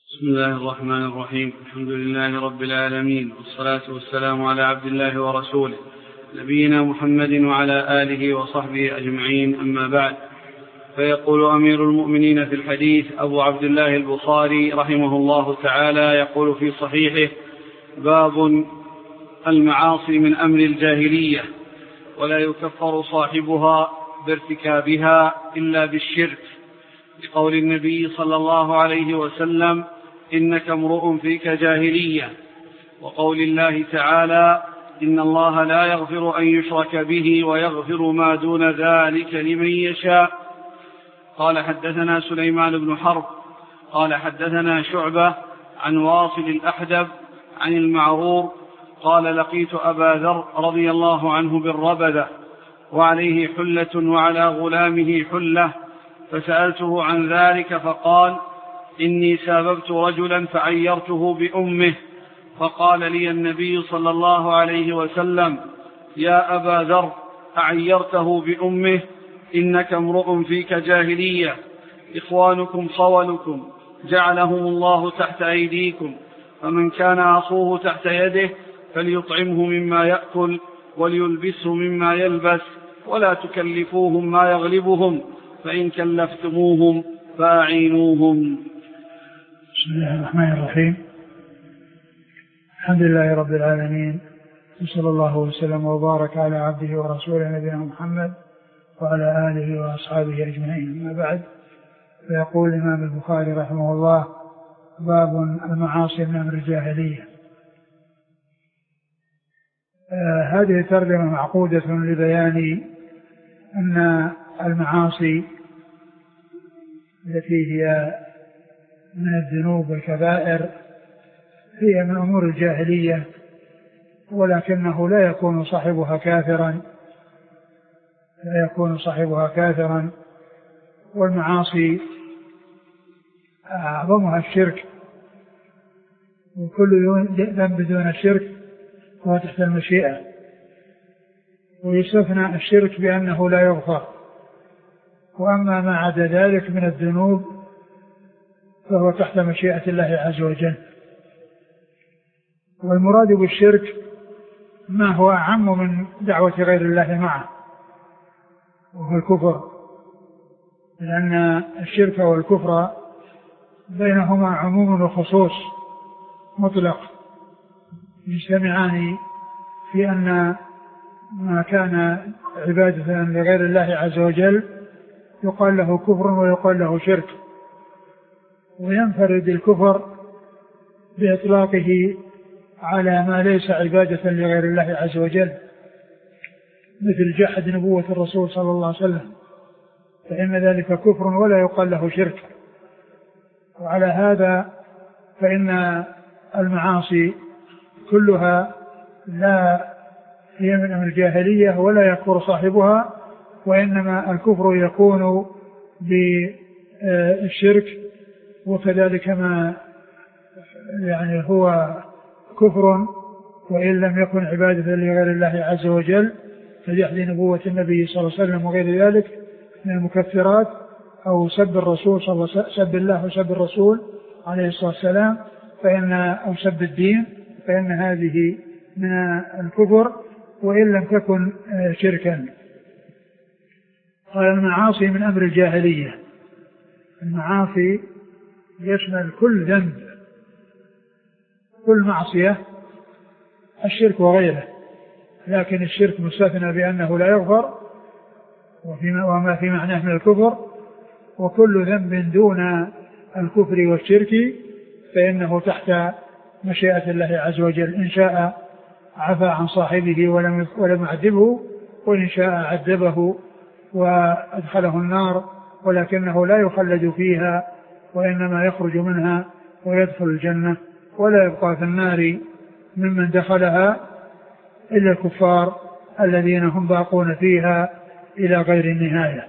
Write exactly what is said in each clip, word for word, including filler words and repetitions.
بسم الله الرحمن الرحيم. الحمد لله رب العالمين، والصلاة والسلام على عبد الله ورسوله نبينا محمد وعلى آله وصحبه أجمعين، أما بعد. فيقول أمير المؤمنين في الحديث أبو عبد الله البخاري رحمه الله تعالى، يقول في صحيحه: باب المعاصي من أمر الجاهلية، ولا يكفر صاحبها بارتكابها إلا بالشرك، لقول النبي صلى الله عليه وسلم: إنك امرؤ فيك جاهلية، وقول الله تعالى: إن الله لا يغفر أن يشرك به ويغفر ما دون ذلك لمن يشاء. قال: حدثنا سليمان بن حرب قال حدثنا شعبة عن واصل الأحدب عن المعرور قال: لقيت أبا ذر رضي الله عنه بالربذة وعليه حلة وعلى غلامه حلة، فسألته عن ذلك فقال: إني ساببت رجلا فعيرته بأمه، فقال لي النبي صلى الله عليه وسلم: يا أبا ذر، أعيرته بأمه؟ إنك امرؤ فيك جاهلية، إخوانكم خولكم، جعلهم الله تحت أيديكم، فمن كان أخوه تحت يده فليطعمه مما يأكل وليلبسه مما يلبس، ولا تكلفوهم ما يغلبهم، فإن كلفتموهم فأعينوهم. بسم الله الرحمن الرحيم. الحمد لله رب العالمين، وصلى الله وسلم وبارك على عبده ورسوله نبينا محمد وعلى آله وأصحابه أجمعين، أما بعد. فيقول الإمام البخاري رحمه الله: باب المعاصي من أمر الجاهلية. آه هذه ترجمة معقودة لبيان أن المعاصي التي هي من الذنوب والكبائر هي من أمور الجاهلية، ولكنه لا يكون صاحبها كافرا لا يكون صاحبها كافرا والمعاصي أعظمها الشرك، وكل ذنب دون الشرك هو تحت المشيئة، ويستثنى الشرك بأنه لا يغفر، وأما ما عدا ذلك من الذنوب فهو تحت مشيئة الله عز وجل. والمراد بالشرك ما هو أعم من دعوة غير الله معه، وهو الكفر، لأن الشرك والكفر بينهما عموم وخصوص مطلق، يجتمعان في أن ما كان عبادة لغير الله عز وجل يقال له كفر ويقال له شرك، وينفرد الكفر بإطلاقه على ما ليس عبادة لغير الله عز وجل، مثل جحد نبوة الرسول صلى الله عليه وسلم، فإن ذلك كفر ولا يقال له شرك. وعلى هذا فإن المعاصي كلها لا هي من أمر الجاهلية ولا يكفر صاحبها، وإنما الكفر يكون بالشرك، وكذلك ما يعني هو كفر وإن لم يكن عبادة لغير الله عز وجل، كجحد نبوة النبي صلى الله عليه وسلم وغير ذلك من المكفرات، أو سب الرسول صلى الله عليه وسلم، سب الله وسب الرسول عليه الصلاة والسلام، فإن أو سب الدين، فإن هذه من الكفر وإن لم تكن شركا. قال: المعاصي من أمر الجاهلية. المعاصي يشمل كل ذنب، كل معصية، الشرك وغيره، لكن الشرك مستثنى بأنه لا يغفر وما في معناه من الكفر، وكل ذنب دون الكفر والشرك فإنه تحت مشيئة الله عز وجل، إن شاء عفى عن صاحبه ولم ولم يعذبه، وإن شاء عذبه وأدخله النار، ولكنه لا يخلد فيها، وإنما يخرج منها ويدخل الجنة، ولا يبقى في النار ممن دخلها إلا الكفار الذين هم باقون فيها إلى غير النهاية.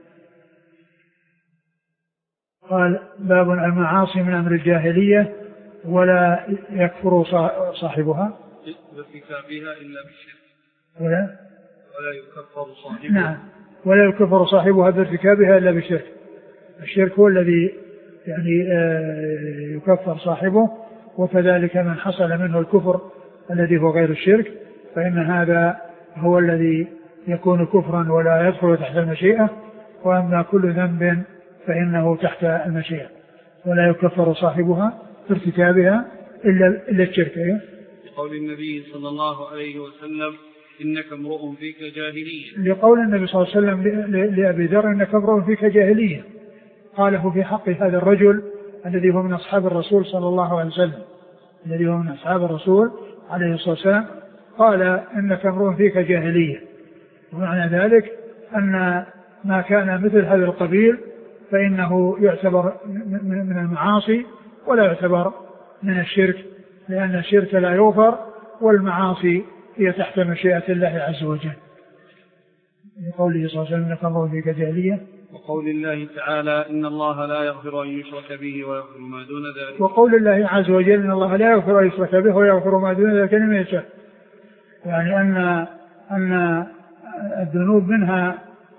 قال: باب المعاصي من أمر الجاهلية، ولا يكفر صاحبها بارتكابها إلا بالشرك، ولا ولا يكفر صاحبها. نعم، ولا يكفر صاحبها بارتكابها إلا بالشرك. الشرك هو الذي يعني يكفر صاحبه، وكذلك من حصل منه الكفر الذي هو غير الشرك فإن هذا هو الذي يكون كفرا ولا يدخل تحت المشيئة. وأما كل ذنب فإنه تحت المشيئة ولا يكفر صاحبها في ارتكابها إلا, إلا الشرك. لقول النبي صلى الله عليه وسلم إنك امرؤ فيك جاهلية. لقول النبي صلى الله عليه وسلم لأبي ذر إنك امرؤ فيك جاهلية، قاله في حق هذا الرجل الذي هو من أصحاب الرسول صلى الله عليه وسلم، الذي هو من أصحاب الرسول عليه الصلاة والسلام، قال إنك امرؤ فيك جاهلية، ومعنى ذلك أن ما كان مثل هذا القبيل فإنه يعتبر من المعاصي ولا يعتبر من الشرك، لأن الشرك لا يغفر والمعاصي هي تحت مشيئة الله عز وجل. لقوله صلى الله عليه وسلم إنك امرؤ فيك جاهلية، وقول الله تعالى إن الله لا يغفر أن يشرك به ويغفر ما دون ذلك، وقول الله عز وجل إن الله لا يغفر أن يشرك به ويغفر ما دون ذلك لمن يشاء، يعني أن أن الذنوب منها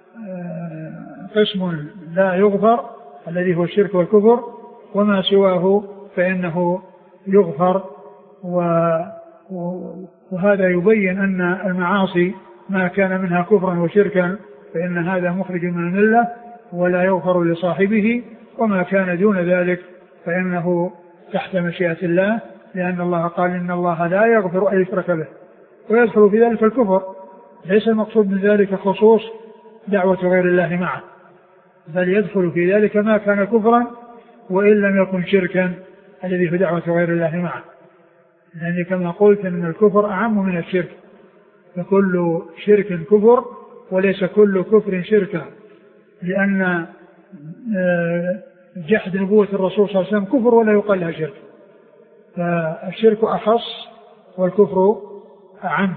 قسم لا يغفر الذي هو الشرك والكفر، وما سواه فإنه يغفر. وهذا يبين أن المعاصي ما كان منها كفرا وشركا فإن هذا مخرج من الملة ولا يغفر لصاحبه، وما كان دون ذلك فإنه تحت مشيئة الله، لأن الله قال إن الله لا يغفر أن يشرك به ويدخل في ذلك الكفر. ليس المقصود من ذلك خصوص دعوة غير الله معه، بل يدخل في ذلك ما كان كفرا وإن لم يكن شركا الذي في دعوة غير الله معه، لأن كما قلت أن الكفر أعم من الشرك، فكل شرك كفر وليس كل كفر شركا، لأن جحد نبوة الرسول صلى الله عليه وسلم كفر ولا يقال لها شرك، فالشرك أخص والكفر أعم.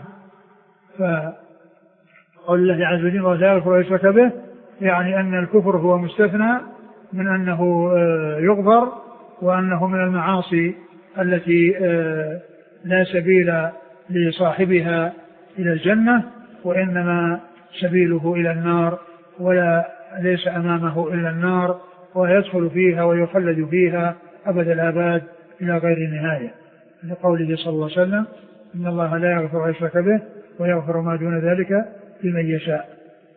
فقول الله عز وجل ولا يغفر ويشرك به، يعني أن الكفر هو مستثنى من أنه يغفر، وأنه من المعاصي التي لا سبيل لصاحبها إلى الجنة، وإنما سبيله إلى النار ولا ليس أمامه إلا النار، ويدخل فيها ويخلد فيها أبد الآباد إلى غير نهاية، لقوله صلى الله عليه وسلم إن الله لا يغفر ويشرك به ويغفر ما دون ذلك لمن يشاء.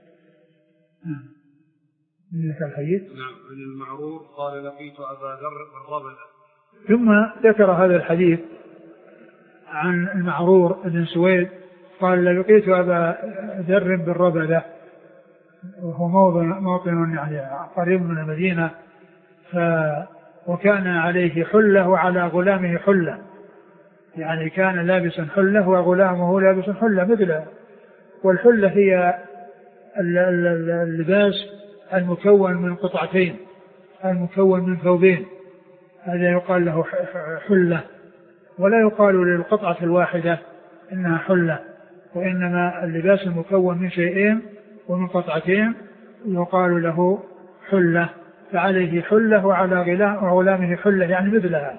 منك الحديث. نعم. عن المعروف قال لقيت أبا ذر بالربذة. ثم ذكر هذا الحديث عن المعرور بن سويد قال لقيت أبا ذر بالربذة، وهو موطن يعني قريب من المدينة، ف وكان عليه حلة وعلى غلامه حلة، يعني كان لابسا حلة وغلامه لابسا حلة مثله. والحلة هي اللباس المكون من قطعتين، المكون من ثوبين، هذا يقال له حلة، ولا يقال للقطعة الواحدة إنها حلة، وإنما اللباس المكون من شيئين ومن قطعتين يقال له حلة. فعليه حلة وعلى غلامه حلة يعني مثلها.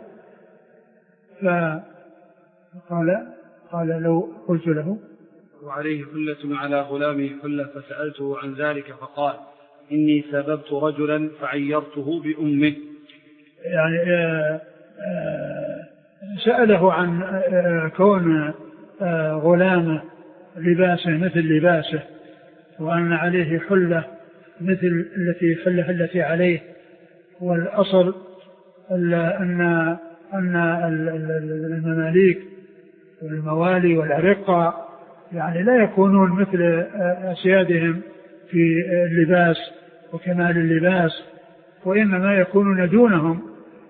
فقال قال لو قلت له وعليه حلة على غلامه حلة فسألته عن ذلك فقال إني سببت رجلا فعيرته بأمه، يعني آآ آآ سأله عن كون غلامه لباسه مثل لباسه، وأن عليه حلة مثل التي حلة التي عليه. والأصل أن أن المماليك والموالي والأرقة يعني لا يكونون مثل أسيادهم في اللباس وكمال اللباس، وإنما يكونون دونهم،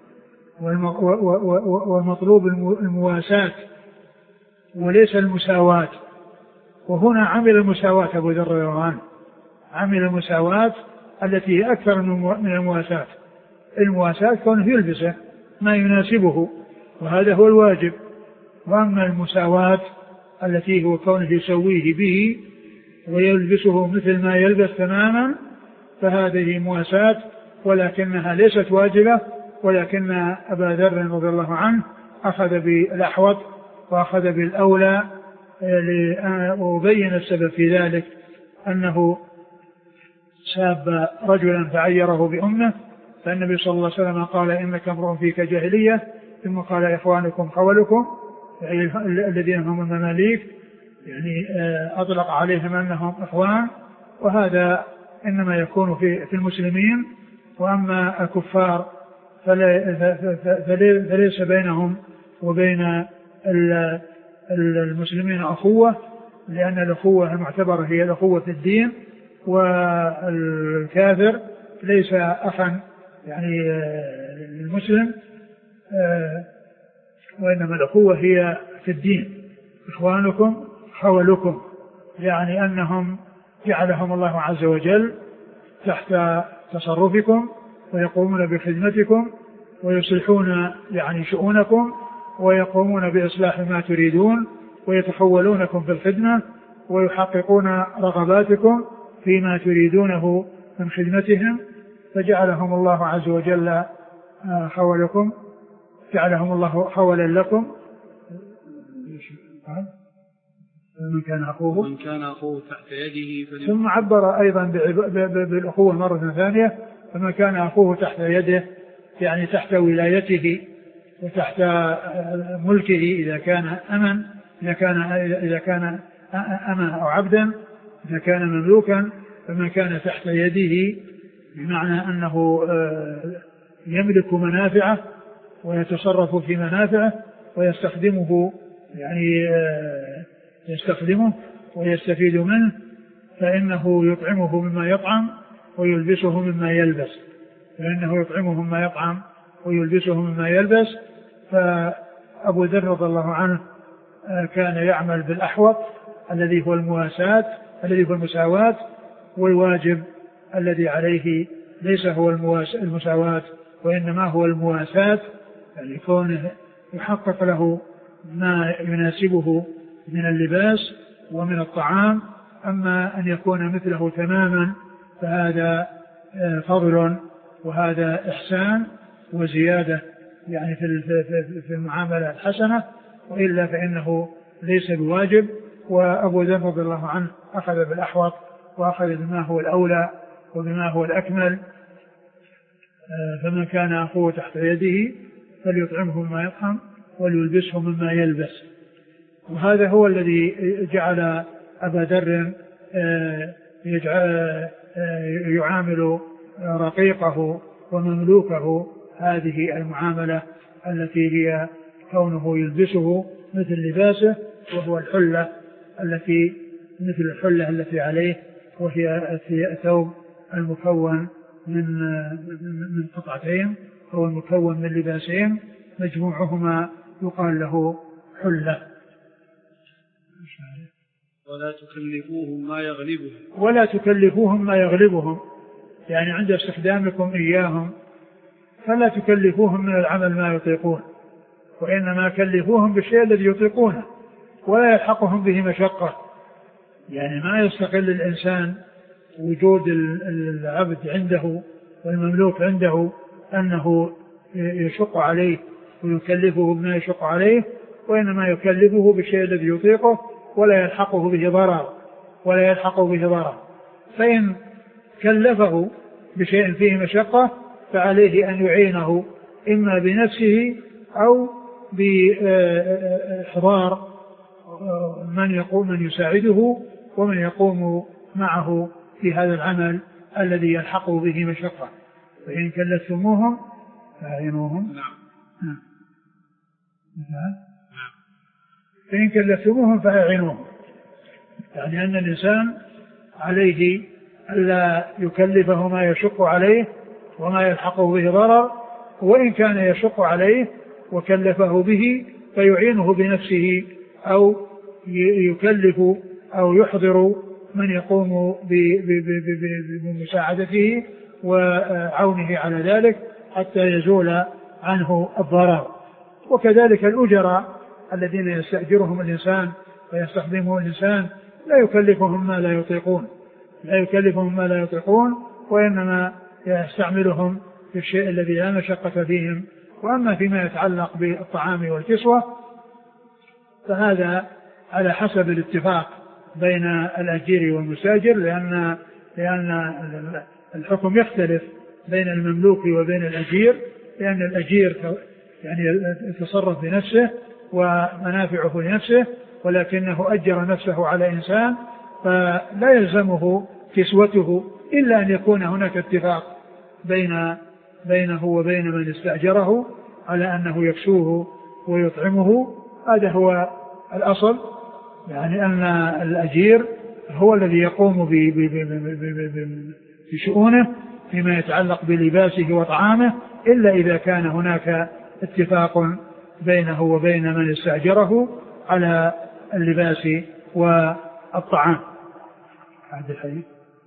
والمطلوب المواساة وليس المساواة. وهنا عمل المساواة أبو ذر رضي الله عنه، عمل المساواة التي هي أكثر من المواساة. المواساة كونه يلبسه ما يناسبه وهذا هو الواجب، وأما المساواة التي هو كونه يسويه به ويلبسه مثل ما يلبس تماما فهذه مواساة، ولكنها ليست واجبة. ولكن أبا ذر رضي الله عنه أخذ بالأحوط وأخذ بالأولى، وبين السبب في ذلك أنه ساب رجلا فعيره بأمه، فالنبي صلى الله عليه وسلم قال إنك امرؤ فيك جاهلية، ثم قال إخوانكم خولكم يعني الذين هم المماليك، يعني أطلق عليهم أنهم إخوان، وهذا إنما يكون في في المسلمين، وأما الكفار فليس بينهم وبين المسلمين أخوة، لأن الأخوة المعتبرة هي الأخوة في الدين، والكافر ليس أخا يعني المسلم، وإنما الأخوة هي في الدين. إخوانكم خولكم، يعني أنهم جعلهم الله عز وجل تحت تصرفكم ويقومون بخدمتكم ويصلحون يعني شؤونكم ويقومون بإصلاح ما تريدون ويتحولونكم في الخدمة ويحققون رغباتكم فيما تريدونه من خدمتهم، فجعلهم الله عز وجل خولكم، جعلهم الله خولا لكم. من كان أخوه من كان أخوه تحت يده فليكن. ثم عبر أيضا بالأخوة مرة ثانية، فمن كان أخوه تحت يده يعني تحت ولايته وتحت ملكه، إذا كان أمن إذا كان إذا كان أمن أو عبدا، إذا كان مملوكا، فمن كان تحت يده بمعنى أنه يملك منافعه ويتصرف في منافعه ويستخدمه يعني يستخدمه ويستفيد منه، فإنه يطعمه مما يطعم ويلبسه مما يلبس فإنه يطعمه مما يطعم ويلبسه مما يلبس. فأبو ذر رضي الله عنه كان يعمل بالأحوط الذي هو المواساة الذي هو المساواة، والواجب الذي عليه ليس هو المساواة وإنما هو المواساة، يعني كونه يحقق له ما يناسبه من اللباس ومن الطعام. أما أن يكون مثله تماما فهذا فضل وهذا إحسان وزيادة يعني في المعاملة الحسنة، وإلا فإنه ليس بواجب. وأبو ذر رضي الله عنه أخذ بالأحوط وأخذ بما هو الأولى وبما هو الأكمل، فمن كان أخوه تحت يده فليطعمه مما يطعم وليلبسه مما يلبس. وهذا هو الذي جعل أبا ذر يعامل رقيقه ومملوكه هذه المعاملة التي هي كونه يلبسه مثل لباسه، وهو الحلة التي مثل الحلة التي عليه، وهي الثوب المكون من من قطعتين أو المكون من لباسين مجموعهما يقال له حلة. ولا تكلفوهم ما يغلبهم ولا تكلفوهم ما يغلبهم، يعني عند استخدامكم إياهم فلا تكلفوهم من العمل ما يطيقون، وإنما كلفوهم بالشيء الذي يطيقونه ولا يلحقهم به مشقة. يعني ما يستقل الإنسان وجود العبد عنده والمملوك عنده أنه يشق عليه ويكلفه بما يشق عليه، وإنما يكلفه بالشيء الذي يطيقه ولا يلحقه به ضرر ولا يلحقه به ضرر. فإن كلفه بشيء فيه مشقة فعليه أن يعينه إما بنفسه أو بإحضار من يقوم من يساعده ومن يقوم معه في هذا العمل الذي يلحقه به مشقة. فإن كلفتموهم فأعينوهم. نعم. نعم. فإن كلفتموهم فأعينوهم، يعني أن الإنسان عليه ألا يكلفه ما يشق عليه وما يلحقه به ضرر، وإن كان يشق عليه وكلفه به فيعينه بنفسه أو يكلف أو يحضر من يقوم بمساعدته وعونه على ذلك حتى يزول عنه الضرر. وكذلك الأجراء الذين يستأجرهم الإنسان ويستخدمهم الإنسان لا يكلفهم ما لا يطيقون لا يكلفهم ما لا يطيقون وإنما يستعملهم في الشيء الذي لا مشقة فيهم. وأما فيما يتعلق بالطعام والكسوة فهذا على حسب الاتفاق بين الأجير والمستأجر، لأن لأن الحكم يختلف بين المملوك وبين الأجير، لأن الأجير يعني يتصرف بنفسه ومنافعه لنفسه، ولكنه أجر نفسه على إنسان فلا يلزمه كسوته إلا أن يكون هناك اتفاق بين بينه وبين من استأجره على أنه يكسوه ويطعمه. هذا هو الأصل، يعني أن الأجير هو الذي يقوم بشؤونه فيما يتعلق بلباسه وطعامه، إلا إذا كان هناك اتفاق بينه وبين من استأجره على اللباس والطعام. هذا الحديث.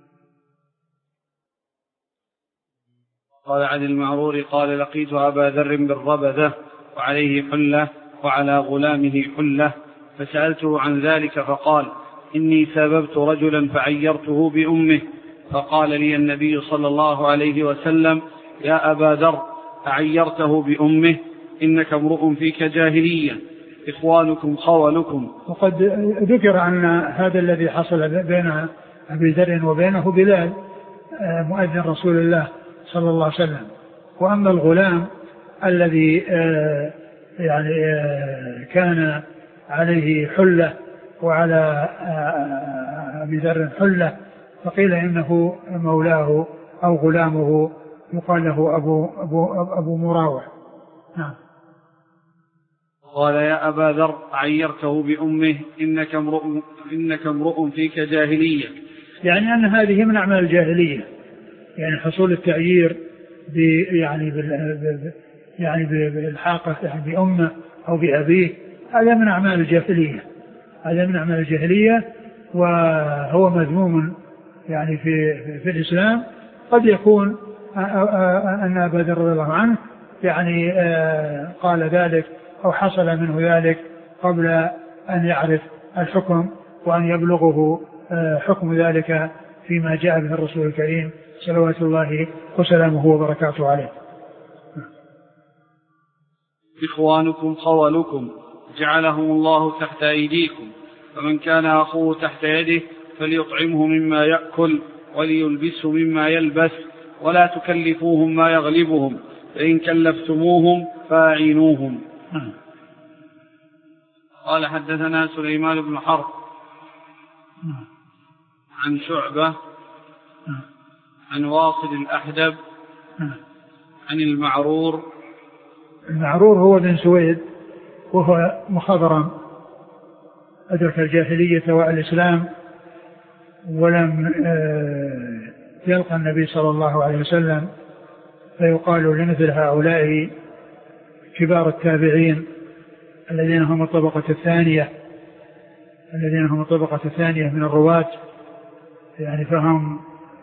قال عن المعرور قال لقيت أبا ذر بالربذة وعليه حلة وعلى غلامه حلة فسألته عن ذلك فقال إني سببت رجلا فعيرته بأمه، فقال لي النبي صلى الله عليه وسلم يا أبا ذر أعيرته بأمه إنك امرؤ فيك جاهلية إخوانكم خولكم. وقد ذكر أن هذا الذي حصل بين أبي ذر وبينه بلال مؤذن رسول الله صلى الله عليه وسلم. وأما الغلام الذي يعني كان عليه حلة وعلى أبي ذر حلة فقيل إنه مولاه أو غلامه يقال له أبو, أبو, أبو مراوح. نعم. قال يا أبا ذر عيرته بأمه إنك امرؤ إنك امرؤ فيك جاهلية، يعني أن هذه من أعمال الجاهلية، يعني حصول التعيير يعني بال يعني بالحاقة يعني بأمه أو بأبيه، هذا من أعمال الجاهلية، هذا من أعمال الجاهلية وهو مذموم يعني في في الإسلام. قد يكون أن أبا ذر رضي الله عنه يعني قال ذلك أو حصل منه ذلك قبل أن يعرف الحكم وأن يبلغه حكم ذلك فيما جاء به الرسول الكريم صلوات الله وسلامه وبركاته عليه. إخوانكم خولكم جعلهم الله تحت أيديكم، فمن كان أخوه تحت يده فليطعمه مما يأكل وليلبسه مما يلبس ولا تكلفوهم ما يغلبهم، فإن كلفتموهم فاعينوهم. قال حدثنا سليمان بن حرب عن شعبة عن واصل الأحدب عن المعرور. المعرور هو بن سويد وهو مخضرم أدرك الجاهلية والإسلام ولم يلقى النبي صلى الله عليه وسلم، فيقال لمثل هؤلاء كبار التابعين الذين هم الطبقة الثانية الذين هم الطبقة الثانية من الرواة، يعني فهم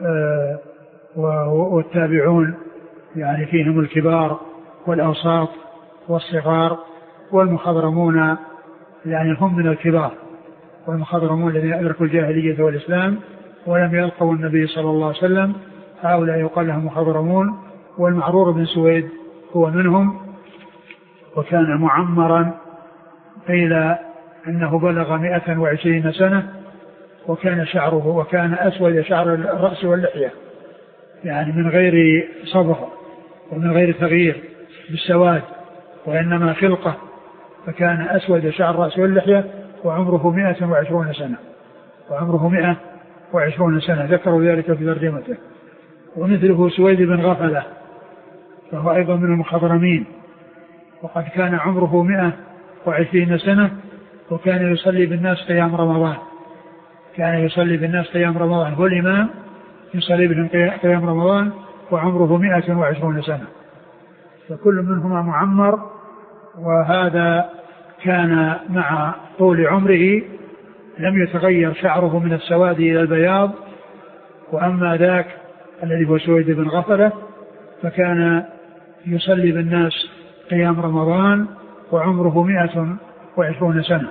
والتابعون يعني فيهم الكبار والأوساط والصغار، والمخضرمون يعني هم من الكبار، والمخضرمون الذين أدركوا الجاهلية والإسلام ولم يلقوا النبي صلى الله عليه وسلم، هؤلاء يقال لهم مخضرمون. والمعرور بن سويد هو منهم، وكان معمرا، قيل أنه بلغ مئة وعشرين سنة، وكان شعره وكان أسود شعر الرأس واللحية، يعني من غير صبغ ومن غير تغيير بالسواد وإنما خلقة، فكان أسود شعر الرأس واللحية، وعمره مئة وعشرون سنة وعمره مئة وعشرون سنة ذكروا ذلك في ترجمته. ومثله سويد بن غفلة فهو أيضا من المخضرمين، وقد كان عمره مئة وعشرين سنة، وكان يصلي بالناس قيام رمضان كان يصلي بالناس قيام رمضان هو الإمام يصلي بهم قيام رمضان، وعمره مئة وعشرون سنة، فكل منهما معمر. وهذا كان مع طول عمره لم يتغير شعره من السواد إلى البياض، وأما ذاك الذي هو سويد بن غفلة فكان يصلي بالناس قيام رمضان وعمره مئة وعشرون سنة.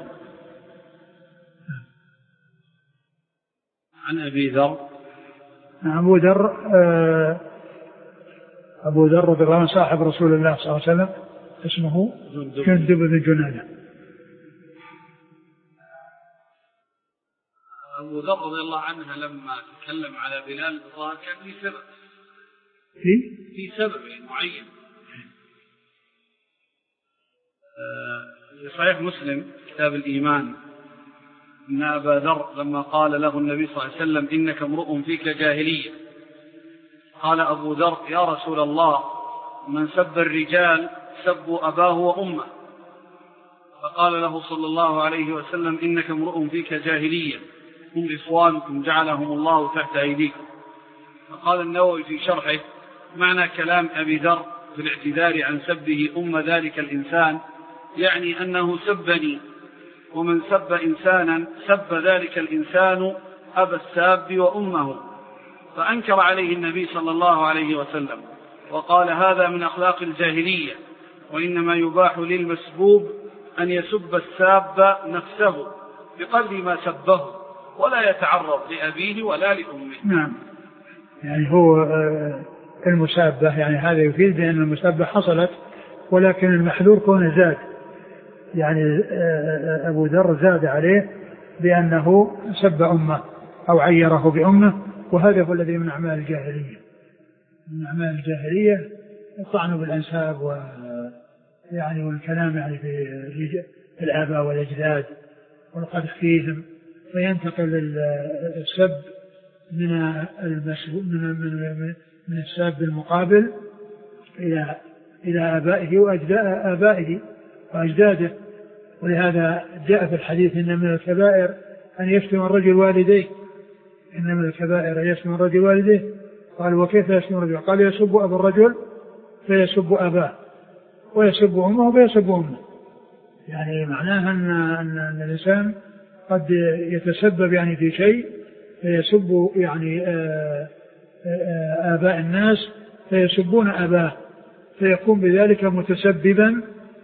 عن أبي ذر أبو ذر أبو ذر رضي الله عنه صاحب رسول الله صلى الله عليه وسلم اسمه جندب بن جنادة. أبو ذر رضي الله عنه لما تكلم على بلال كان يسر في في سبب معين. في صحيح مسلم كتاب الإيمان أن أبا ذر لما قال له النبي صلى الله عليه وسلم إنك امرؤ فيك جاهلية، قال أبو ذر يا رسول الله من سب الرجال سبوا أباه وأمه، فقال له صلى الله عليه وسلم إنك امرؤ فيك جاهلية هم إخوانكم جعلهم الله تحت أيديكم. فقال النووي في شرحه معنى كلام أبي ذر في الاعتذار عن سبه أم ذلك الإنسان يعني أنه سبني، ومن سب إنسانا سب ذلك الإنسان أبا الساب وأمه، فأنكر عليه النبي صلى الله عليه وسلم وقال هذا من أخلاق الجاهلية، وإنما يباح للمسبوب أن يسب الساب نفسه بقدر ما سبه ولا يتعرض لأبيه ولا لأمه. نعم، يعني هو المسابة يعني هذا يفيد بأن المسابة حصلت، ولكن المحذور كون زاد، يعني أبو ذر زاد عليه بأنه سب أمه أو عيره بأمه، وهذا هو الذي من أعمال الجاهلية. من أعمال الجاهلية الطعن بالأنساب و يعني والكلام يعني في الآباء والأجداد والقدح فيهم، فينتقل السب من من من الساب المقابل إلى إلى آبائه وأجدائه وأجداده. ولهذا جاء في الحديث إن من الكبائر أن يشتم الرجل والديه، إن من الكبائر أن يشتم الرجل والديه. قال وكيف يشتم الرجل؟ قال يسب أبا الرجل فيسب أباه، ويسب أمه فيسب أمه. يعني معناها أن, أن الإنسان قد يتسبب يعني في شيء فيسب يعني آباء الناس فيسبون أباه، فيكون بذلك متسببا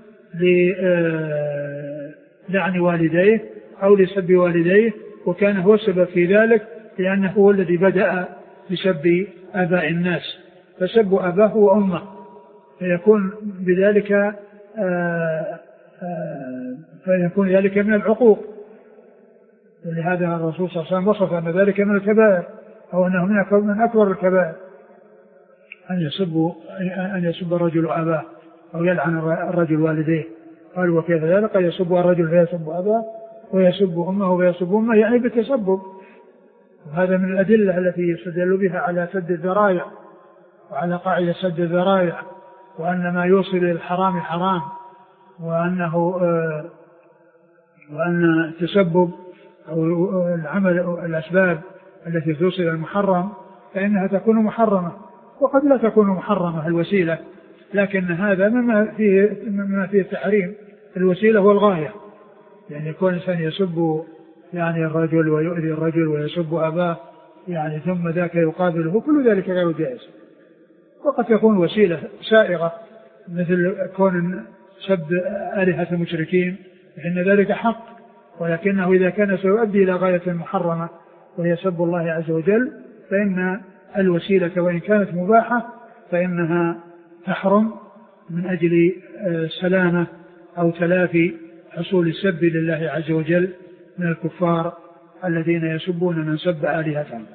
للعن والديه أو لسب والديه، وكان هو السبب في ذلك لأنه هو الذي بدأ بسب آباء الناس، فسب أباه وأمه، فيكون بذلك آآ آآ فيكون ذلك من العقوق. ولهذا الرسول صلى الله عليه وسلم وصف أن ذلك من الكبائر، أو أنه من أكبر الكبائر أن يسب أن يسب الرجل أباه أو يلعن الرجل والديه. قال وكيف ذلك؟ قال يسب الرجل فيسب أباه ويسب أمه ويسب أمه، يعني بالتسبب. وهذا من الأدلة التي يستدل بها على سد الذرائع وعلى قاعدة سد الذرائع، وأن ما يوصل إلى الحرام حرام، وأنه آه وأن التسبب أو العمل الأسباب التي توصل إلى المحرم فإنها تكون محرمة، وقد لا تكون محرمة الوسيلة، لكن هذا مما فيه مما فيه تحريم الوسيلة والغاية. يعني يكون الإنسان يسب يعني الرجل ويؤذي الرجل ويسب أباه يعني ثم ذاك يقابله، كل ذلك غير جائز. وقد تكون وسيلة سائغة مثل كون سب آلهة المشركين، فإن ذلك حق، ولكنه إذا كان سيؤدي إلى غاية محرمة وهي سب الله عز وجل فإن الوسيلة وإن كانت مباحة فإنها تحرم من أجل سلامة أو تلافي حصول السب لله عز وجل من الكفار الذين يسبون من سب آلهتهم.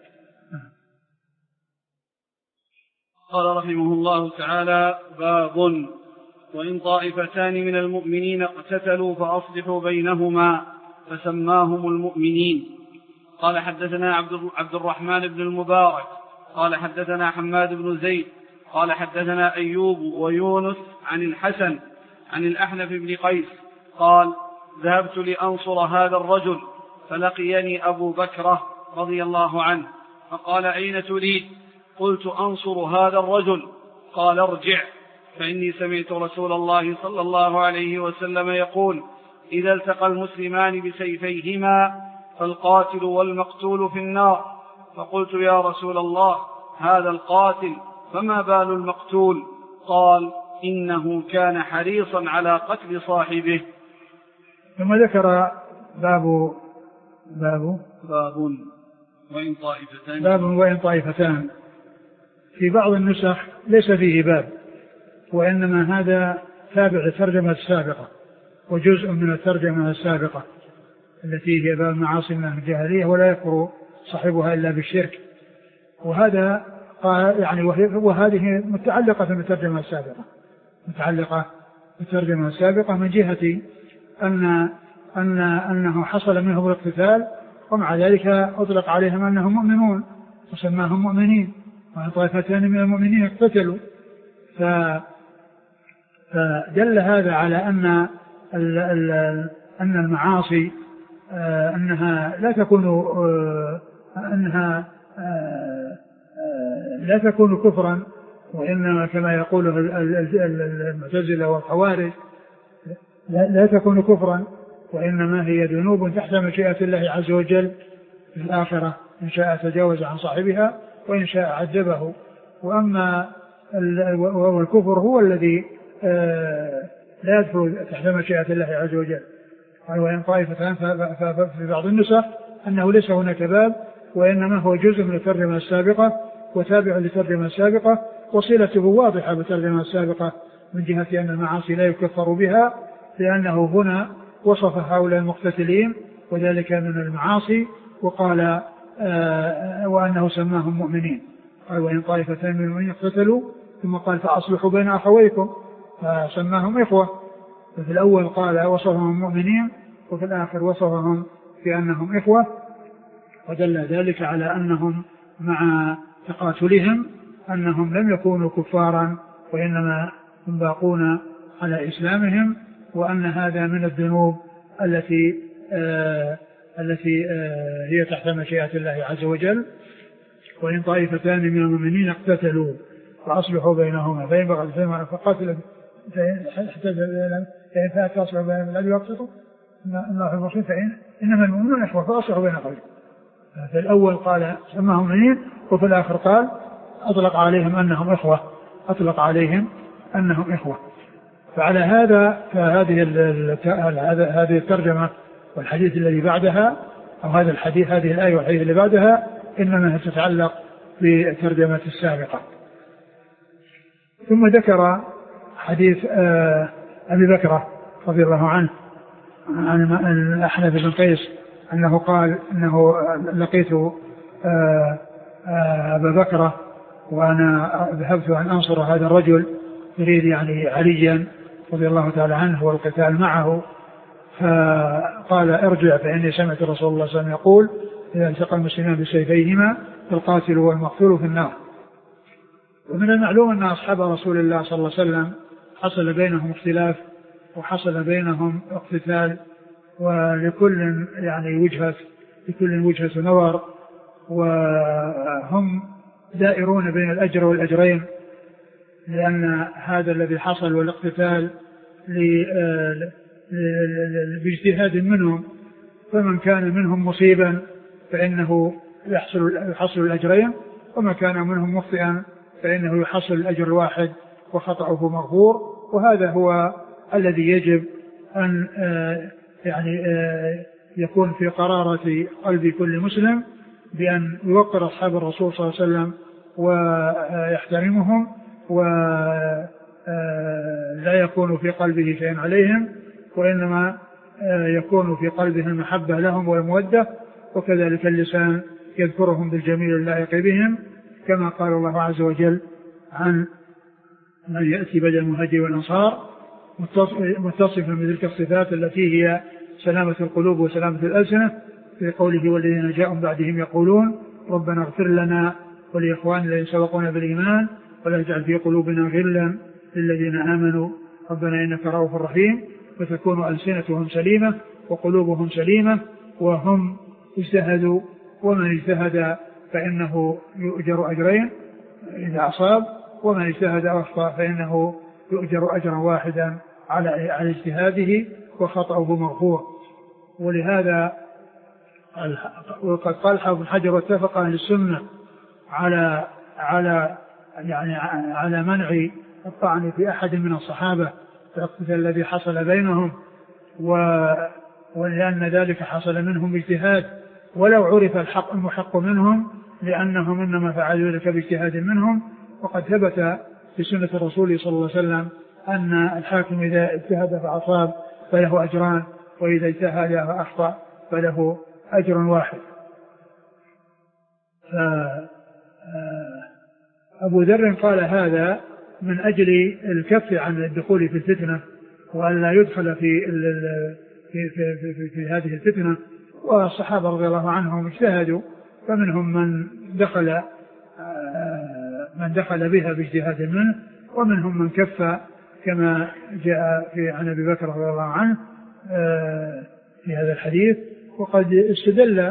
قال رحمه الله تعالى باب وإن طائفتان من المؤمنين اقتتلوا فأصلحوا بينهما فسماهم المؤمنين. قال حدثنا عبد الرحمن بن المبارك قال حدثنا حماد بن زيد قال حدثنا أيوب ويونس عن الحسن عن الأحنف بن قيس قال ذهبت لأنصر هذا الرجل فلقيني أبو بكر رضي الله عنه فقال أين تريد؟ قلت أنصر هذا الرجل. قال ارجع فإني سمعت رسول الله صلى الله عليه وسلم يقول إذا التقى المسلمان بسيفيهما فالقاتل والمقتول في النار. فقلت يا رسول الله هذا القاتل فما بال المقتول؟ قال إنه كان حريصا على قتل صاحبه. ثم ذكر باب باب باب وإن طائفتان باب وإن طائفتان. في بعض النسخ ليس فيه باب، وإنما هذا تابع الترجمة السابقة وجزء من الترجمة السابقة التي هي باب معاصي من الجاهلية ولا يكفر صاحبها إلا بالشرك. وهذا يعني وهذه متعلقة بالترجمة السابقة متعلقة بالترجمة السابقة من جهة أن أن أنه حصل منهم الاقتتال، ومع ذلك أطلق عليهم أنهم مؤمنون وسماهم مؤمنين، وأن طائفتان من المؤمنين اقتتلوا. فدل هذا على أن أن المعاصي أنها لا تكون أنها لا تكون كفرا، وإنما كما يقول المعتزلة والخوارج لا تكون كفرا، وإنما هي ذنوب تحت مشيئة الله عز وجل في الآخرة، إن شاء تجاوز عن صاحبها وإن شاء عذبه. وأما والكفر هو الذي لا يدخل تحت مشيئة الله عز وجل. قال وإن طائفتان في بعض النسخ أنه ليس هناك باب، وإنما هو جزء من الترجمة السابقة وتابع للترجمة السابقة، وصلته واضحة بالترجمة السابقة من جهة أن المعاصي لا يكفر بها، لأنه هنا وصف هؤلاء المقتتلين وذلك من المعاصي، وقال آه وأنه سماهم مؤمنين. قال وإن طائفتان من المؤمنين اقتتلوا، ثم قال فأصلحوا بين أخويكم، فسماهم إخوة. ففي الأول قال وصفهم مؤمنين، وفي الآخر وصفهم بأنهم إخوة، ودل ذلك على أنهم مع تقاتلهم أنهم لم يكونوا كفارا، وإنما هم باقون على إسلامهم، وأن هذا من الذنوب التي آه التي آه هي تحت مشيئة الله عز وجل. وإن طائفتان من المؤمنين اقتتلوا فأصلحوا بينهما فإن بغت فيما فقاتلوا حتى فإن فات أصلحوا بينهما الذي يقتتوا الله في المصير فإن إنما المؤمنون إخوة فأصلحوا بينهم. في الأول قال سماهم مؤمنين، وفي الآخر قال أطلق عليهم أنهم إخوة أطلق عليهم أنهم إخوة. فعلى هذا فهذه هذه الترجمة والحديث الذي بعدها، أو هذا الحديث هذه الآية والحديث اللي بعدها إنما تتعلق بالترجمة السابقة. ثم ذكر حديث أبي بكرة رضي الله عنه عن الأحنف بن قيس أنه قال أنه لقيت أبا بكرة وأنا ذهبت أن أنصر هذا الرجل يريد يعني عليا رضي الله تعالى عنه والقتال معه، فقال ارجع فإني سمعت رسول الله صلى الله عليه وسلم يقول إذا التقى المسلمان بسيفيهما فالقاتل والمقتول في النار. ومن المعلوم أن أصحاب رسول الله صلى الله عليه وسلم حصل بينهم اختلاف وحصل بينهم اقتتال، ولكل يعني وجهة لكل وجهة نظر، وهم دائرون بين الأجر والأجرين، لأن هذا الذي حصل والاقتتال باجتهاد منهم، فمن كان منهم مصيبا فإنه يحصل, يحصل الأجرين، ومن كان منهم مخطئا فإنه يحصل الأجر الواحد وخطأه مغفور. وهذا هو الذي يجب أن يعني يكون في قرارة قلب كل مسلم، بأن يوقر أصحاب الرسول صلى الله عليه وسلم ويحترمهم، ولا يكون في قلبه شيء عليهم، وإنما يكون في قلبه المحبة لهم والمودة، وكذلك اللسان يذكرهم بالجميل اللائق بهم، كما قال الله عز وجل عن من يأتي بدل المهاجر والأنصار متصفا بتلك الصفات التي هي سلامة القلوب وسلامة الألسنة، في قوله والذين جاءوا بعدهم يقولون ربنا اغفر لنا ولإخواننا الذين سبقونا بالإيمان ولا تجعل في قلوبنا غلا للذين آمنوا ربنا إنك رؤوف رحيم. فتكون ألسنتهم سليمة وقلوبهم سليمة، وهم اجتهدوا، ومن اجتهد فإنه يؤجر أجرين إذا أصاب، ومن اجتهد أخطأ فإنه يؤجر أجرا واحدا على على اجتهاده وخطأه مغفور. ولهذا وقد قال حافظ بن حجر واتفق أهل السنة على على يعني على منع الطعن في أحد من الصحابة في الاقتتال الذي حصل بينهم، ولأن ذلك حصل منهم اجتهاد ولو عرف الحق المحق منهم، لأنهم إنما فعلوا ذلك باجتهاد منهم. وقد ثبت في سنة الرسول صلى الله عليه وسلم أن الحاكم إذا اجتهد فأصاب فله أجران، وإذا اجتهد فأخطأ فله أجر واحد. أبو ذر قال هذا من أجل الكف عن الدخول في الفتنة وأن لا يدخل في, في, في, في, في, في هذه الفتنة. والصحابة رضي الله عنهم اجتهدوا، فمنهم من دخل من دخل بها باجتهاد منه، ومنهم من كف كما جاء في عن أبي بكر رضي الله عنه في هذا الحديث. وقد استدل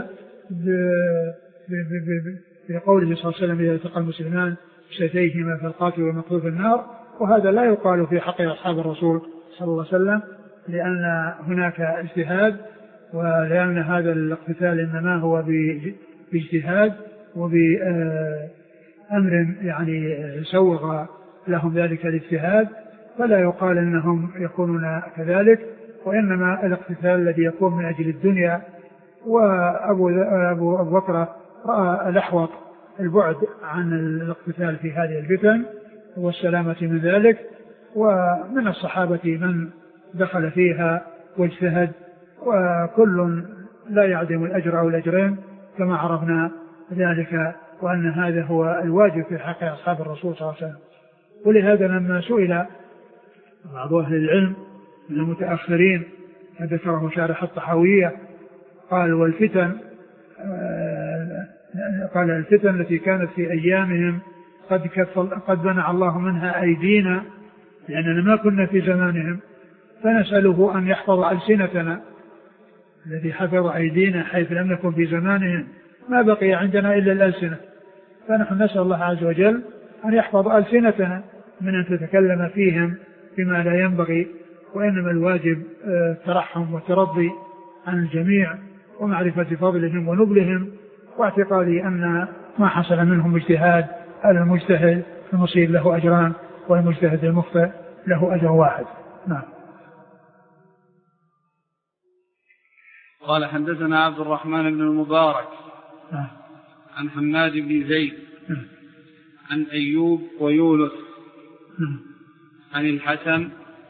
بقوله صلى الله عليه وسلم إذا التقى المسلمان بسيفيهما فالقاتل والمقتول في النار، وهذا لا يقال في حق أصحاب الرسول صلى الله عليه وسلم، لأن هناك اجتهاد، ولأن هذا الاقتتال إنما هو باجتهاد وبأمر يعني سوغ لهم ذلك الاجتهاد، فلا يقال أنهم يكونون كذلك، وإنما الاقتتال الذي يكون من أجل الدنيا. وأبو أبو أبو بكر رأى الأحوط البعد عن الاقتتال في هذه الفتن والسلامة من ذلك، ومن الصحابة من دخل فيها واجتهد، وكل لا يعدم الأجر أو الأجرين كما عرفنا ذلك، وأن هذا هو الواجب في حق أصحاب الرسول صلى الله عليه وسلم. ولهذا لما سئل بعض أهل العلم من المتأخرين ذكره شارح الطحاوية قال والفتن قال الفتن التي كانت في أيامهم قد, قد منع الله منها أيدينا لأننا ما كنا في زمانهم، فنسأله أن يحفظ ألسنتنا الذي حفظ أيدينا حيث لم نكن في زمانهم، ما بقي عندنا إلا الألسنة، فنحن نسأل الله عز وجل أن يحفظ ألسنتنا من أن تتكلم فيهم بما لا ينبغي، وإنما الواجب الترحم والترضي عن الجميع ومعرفة فضلهم ونبلهم، واعتقادي أن ما حصل منهم اجتهاد على المجتهد المصيب له أجران، والمجتهد المخطئ له أجر واحد. نعم. قال حدثنا عبد الرحمن بن المبارك نعم. عن حماد بن زيد نعم. عن أيوب ويونس نعم. عن الحسن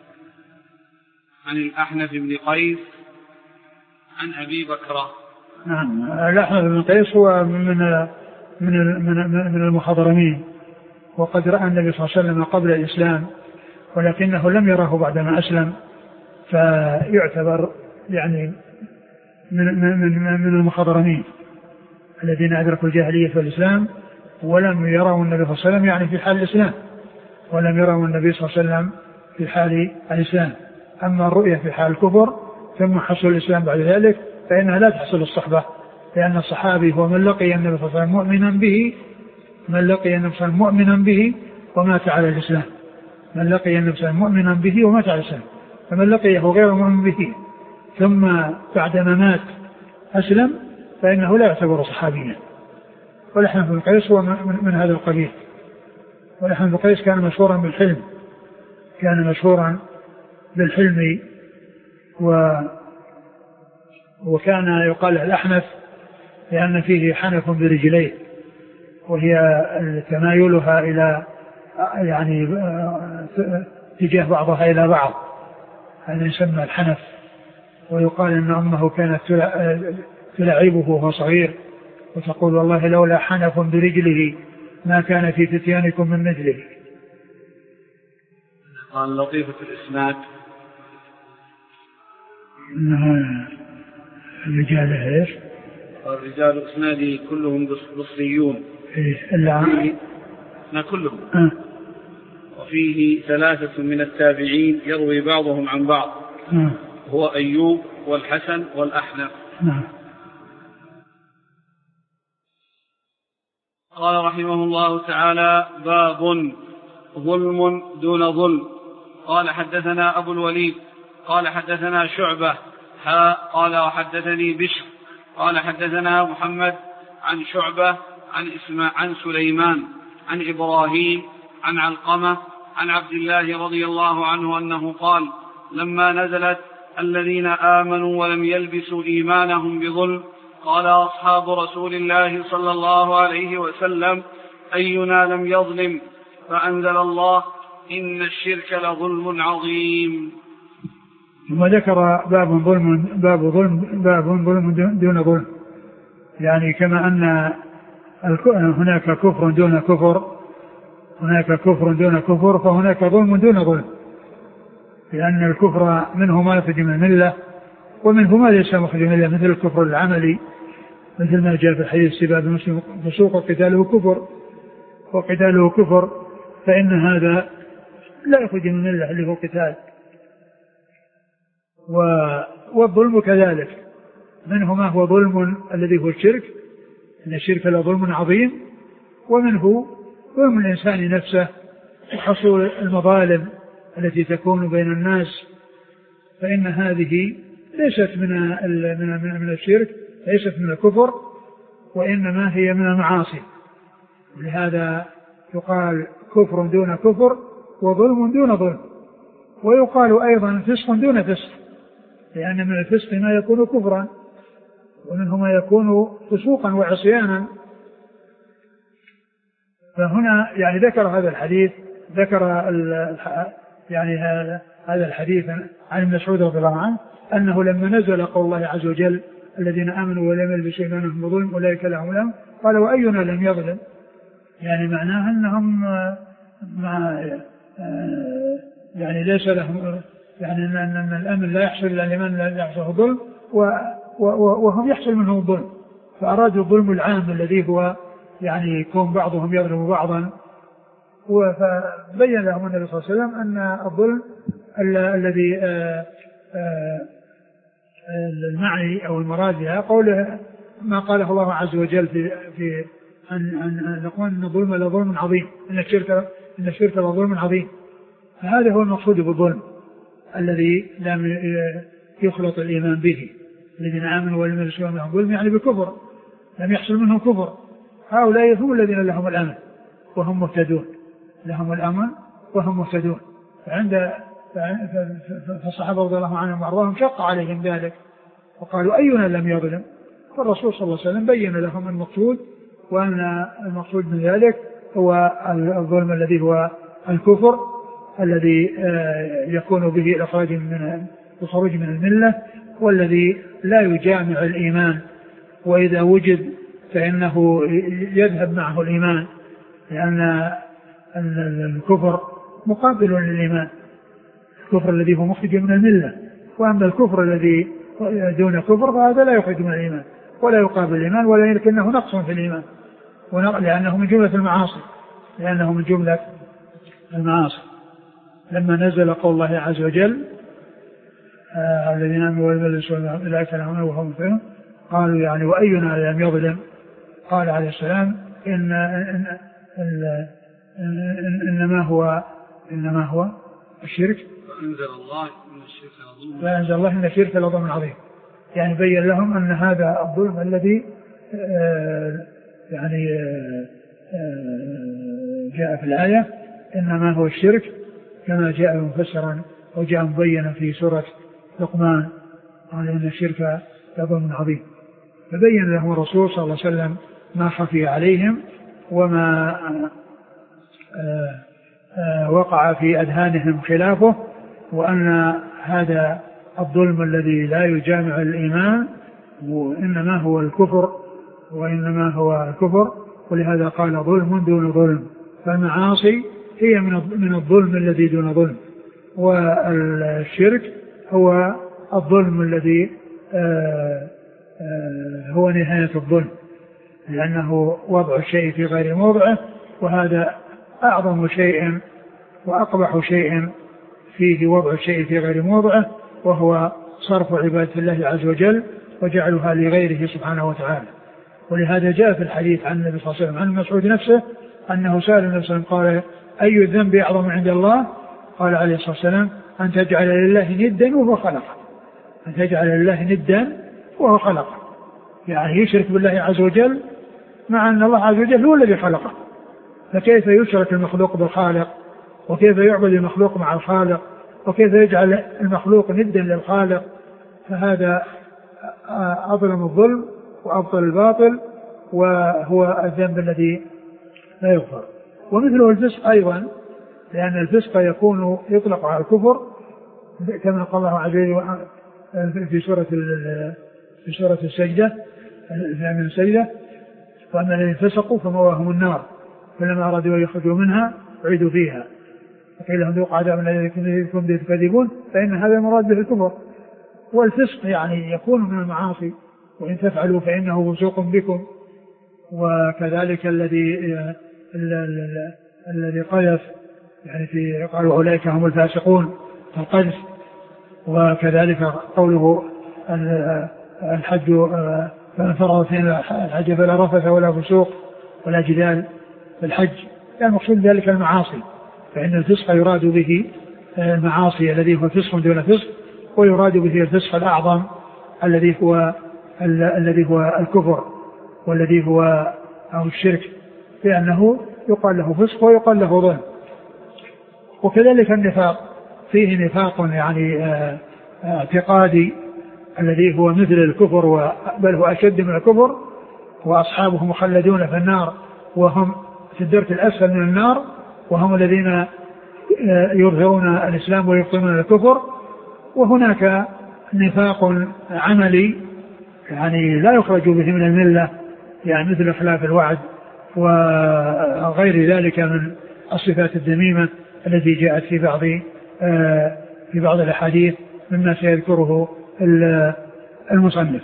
عن الأحنف بن قيس عن أبي بكر. نعم. الأحنف بن قيس هو من من من المخضرمين، وقد رأى النبي صلى الله عليه وسلم قبل الإسلام ولكنه لم يره بعدما أسلم، فيعتبر يعني من من من المخضرمين الذين أدركوا الجاهلية والإسلام ولم يروا النبي صلى الله عليه وسلم يعني في حال الإسلام، ولم يروا النبي صلى الله عليه وسلم في حال الإسلام. أما الرؤية في حال الكفر ثم حصل الإسلام بعد ذلك فإنها لا تحصل الصحبة، لأن الصحابي هو من لقي النبي صلى الله عليه وسلم مؤمنا به من لقي النبي صلى الله عليه وسلم مؤمنا به ومات على الإسلام من لقي النبي صلى الله عليه وسلم مؤمنا به ومات على الإسلام. فمن لقيه غير مؤمن به ثم بعدما مات أسلم فإنه لا يعتبر صحابيا. والأحنف بن قيس هو من هذا القبيل. والأحنف بن قيس كان مشهورا بالحلم كان مشهورا بالحلم و وكان يقال الأحنف لأن فيه حنف برجليه، وهي تمايلها إلى يعني تجاه بعضها إلى بعض، هذا يسمى الحنف. ويقال أن أمه كانت تلعبه وهو صغير وتقول والله لولا حنف برجله ما كان في فتيانكم من مثله. قال لطيفة الإسناد الرجال ايش؟ الرجال اسنادي كلهم بصريون ايه الا كلهم أه. وفيه ثلاثة من التابعين يروي بعضهم عن بعض أه. هو أيوب والحسن والأحنف. نعم. قال رحمه الله تعالى باب ظلم دون ظلم. قال حدثنا أبو الوليد قال حدثنا شعبة ها قال وحدثني بشر قال حدثنا محمد عن شعبة عن اسماء عن سليمان عن إبراهيم عن علقمة عن عبد الله رضي الله عنه أنه قال لما نزلت الذين آمنوا ولم يلبسوا إيمانهم بظلم قال أصحاب رسول الله صلى الله عليه وسلم أينا لم يظلم فأنزل الله إن الشرك لظلم عظيم. ثم ذكر باب ظلم باب ظلم باب ظلم دون ظلم، يعني كما أن هناك كفر دون كفر هناك كفر دون كفر، فهناك ظلم دون ظلم، لأن الكفر منه ما يخرج من الملة ومنه ما ليس مخرج من الملة، مثل الكفر العملي، مثل ما جاء في الحديث سباب المسلم فسوق وقتاله كفر، وقتاله كفر، فإن هذا لا يخرج من الملة اللي هو قتال. والظلم كذلك، منه ما هو ظلم الذي هو الشرك، إن الشرك لظلم عظيم، ومنه ظلم الإنسان نفسه وحصول المظالم التي تكون بين الناس، فإن هذه ليست من من من الشرك، ليست من الكفر، وإنما هي من المعاصي. لهذا يقال كفر دون كفر وظلم دون ظلم، ويقال أيضا فسق دون فسق، لأن من الفسق ما يكون كفرا ومنه ما يكون فسوقا وعصيانا. فهنا يعني ذكر هذا الحديث، ذكر يعني هذا الحديث عن ابن مسعود رضي الله عنه أنه لما نزل قول الله عز وجل الذين آمنوا ولم يلبسوا إيمانهم بظلم أولئك لهم الأمن، قال وأينا لم يظلم، يعني معناه أنهم ما يعني ليس لهم، يعني أن الأمن لا يحصل إلا لمن لا يحصل ظلم وهم يحصل منهم الظلم، فأرادوا الظلم العام الذي هو يعني يكون بعضهم يظلم بعضا. فبين لهم النبي صلى الله عليه وسلم أن الظلم الذي المعني أو المراد بها قوله ما قاله الله عز وجل في في أن أن نقول أن الظلم لظلم عظيم، أن الشرك أن الشرك لظلم عظيم، فهذا هو المقصود بالظلم الذي لم يخلط الإيمان به. الذين آمنوا ولم يلبسوا إيمانهم بظلم يعني بكفر، لم يحصل منهم كفر، هؤلاء هم الذين لهم الأمن وهم مهتدون، لهم الأمن وهم مهتدون. فعند فالصحابة رضي الله عنهم وأرضاهم شق عليهم ذلك وقالوا أينا لم يظلم، فالرسول صلى الله عليه وسلم بين لهم المقصود، وأن المقصود من ذلك هو الظلم الذي هو الكفر الذي يكون به الإخراج من الخروج من الملة، والذي لا يجامع الإيمان، وإذا وجد فإنه يذهب معه الإيمان، لأن الكفر مقابل للإيمان، الكفر الذي هو مخرج من الملة، وأما الكفر الذي دون كفر فهذا لا يخرج من الإيمان ولا يقابل الإيمان، ولا يمكنه نقص في الإيمان، لأنه من جملة المعاصي، لأنه من جملة المعاصي. لما نزل قول الله عز وجل آه الذين آمنوا ولم يلبسوا أولئك لهم الأمن وهم مهتدون، قالوا يعني وأينا لم يظلم، قال عليه السلام إن إن إن إن إنما هو إنما هو الشرك، فأنزل الله إن الشرك لظلم فأنزل الله إن الشرك لظلم عظيم، يعني بين لهم أن هذا الظلم الذي آه يعني آه آه جاء في الآية إنما هو الشرك كما جاء مفسرا وجاء مبينا في سورة لقمان، قال إن الشرك لظلم عظيم. فبين لهم الرسول صلى الله عليه وسلم ما خفي عليهم وما آآ آآ وقع في أذهانهم خلافه، وأن هذا الظلم الذي لا يجامع الإيمان وإنما هو الكفر، وإنما هو الكفر، ولهذا قال ظلم دون ظلم، فالمعاصي هي من الظلم الذي دون ظلم، والشرك هو الظلم الذي آآ آآ هو نهاية الظلم، لأنه وضع الشيء في غير موضعه، وهذا أعظم شيء وأقبح شيء فيه وضع الشيء في غير موضعه، وهو صرف عبادة الله عز وجل وجعلها لغيره سبحانه وتعالى. ولهذا جاء في الحديث عن النبي صلى الله عليه وسلم عن مسعود نفسه أنه سأل النبي صلى الله عليه وسلم قال أي الذنب أعظم عند الله؟ قال عليه الصلاة والسلام أن تجعل لله ندا وهو خلقه، أن تجعل لله ندا وهو خلقه، يعني يشرك بالله عز وجل مع أن الله عز وجل هو الذي خلقه، فكيف يشرك المخلوق بالخالق، وكيف يعبد المخلوق مع الخالق، وكيف يجعل المخلوق ندا للخالق؟ فهذا أظلم الظلم وأبطل الباطل، وهو الذنب الذي لا يغفر. ومثله الفسق أيضا، لأن الفسق يكون يطلق على الكفر كما قال الله عز وجل في سورة في سورة السجدة من السجدة، وأما الذين فسقوا فمأواهم النار فلما أرادوا أن يخرجوا منها أعيدوا فيها وقيل لهم ذوقوا عذاب الذي كنتم تكذبون، فإن هذا المراد به الكفر. والفسق يعني يكون من المعاصي، وإن تفعلوا فإنه فسوق بكم. وكذلك الذي الذي قذف يعني في قالوا أولئك هم الفاسقون القذف. وكذلك قوله الحج فمن فرض فينا الحج فلا رفث ولا فسوق ولا جدال في الحج، يعني المقصود ذلك المعاصي، فإن الفسق يراد به المعاصي الذي هو فسق دون فسق، ويراد به الفسق الأعظم الذي هو الذي هو الكفر والذي هو أو الشرك، لأنه يقال له فسق ويقال له ظلم. وكذلك النفاق فيه نفاق يعني اعتقادي الذي هو مثل الكفر بل هو أشد من الكفر، وأصحابه مخلدون في النار وهم في الدرك الأسفل من النار، وهم الذين يظهرون الإسلام ويبطنون الكفر. وهناك نفاق عملي يعني لا يخرج به من الملة، يعني مثل خلاف الوعد وغير ذلك من الصفات الذميمة التي جاءت في بعض في بعض الأحاديث مما سيذكره المصنف.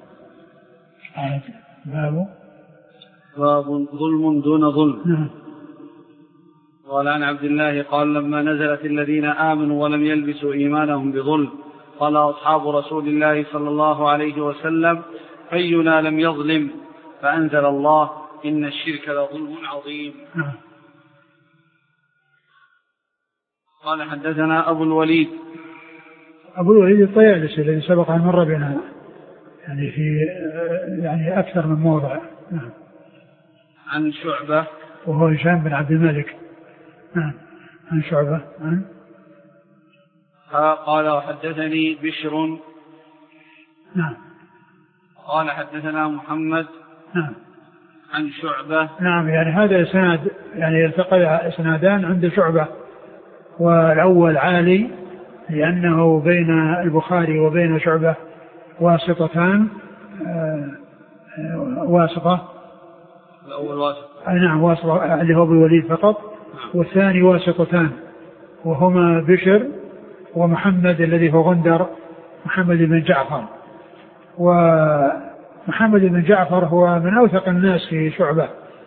باب باب ظلم دون ظلم. قال عن عبد الله قال لما نزلت الذين آمنوا ولم يلبسوا إيمانهم بظلم قال أصحاب رسول الله صلى الله عليه وسلم أينا لم يظلم، فأنزل الله إن الشرك لظلم عظيم. قال حدثنا أبو الوليد أبو الوليد الطيالسي الذي سبق أن مر بنا يعني في يعني أكثر من موضع. نعم. عن شعبة وهو هشام بن عبد الملك. نعم. عن شعبة عن قال وحدثني بشر. نعم. قال حدثنا محمد. نعم. عن شعبة. نعم. يعني هذا إسناد يعني يلتقي إسنادان عند شعبة، والأول عالي لأنه بين البخاري وبين شعبة واسطتان واسطة. الأول واسطة. نعم واسطة اللي هو بالوليد فقط. نعم. والثاني واسطتان وهما بشر ومحمد الذي هو غندر محمد بن جعفر. ومحمد بن جعفر هو من أوثق الناس في شعبة،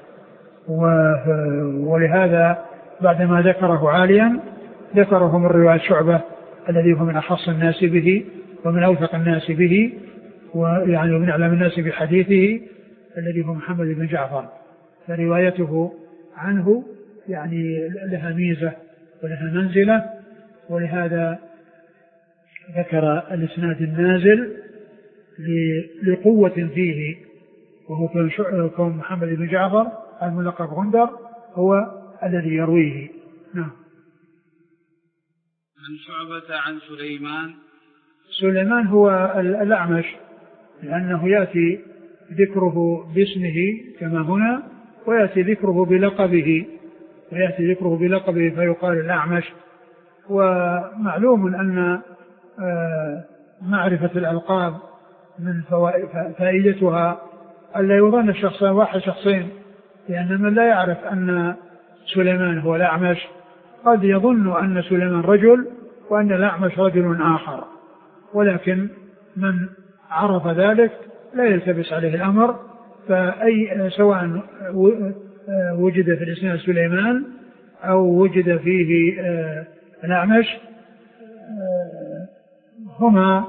ولهذا بعدما ذكره عاليا ذكره من رواية شعبة الذي هو من أخص الناس به ومن أوثق الناس به ويعني ومن أعلم الناس بحديثه الذي هو محمد بن جعفر، فروايته عنه يعني لها ميزة ولها منزلة، ولهذا ذكر الإسناد النازل لقوة فيه، وهو كون محمد بن جعفر الملقب غندر هو الذي يرويه. نعم. عن شعبة عن سليمان. سليمان هو الأعمش، لأنه يأتي ذكره باسمه كما هنا، ويأتي ذكره بلقبه ويأتي ذكره بلقبه فيقال الأعمش. ومعلوم أن معرفة الألقاب من فائدتها ألا يظن الشخص واحد شخصين، لأن من لا يعرف أن سليمان هو الأعمش قد يظن أن سليمان رجل وأن الأعمش رجل آخر، ولكن من عرف ذلك لا يلتبس عليه الأمر، فأي سواء وجد في الإسناد سليمان أو وجد فيه الأعمش هما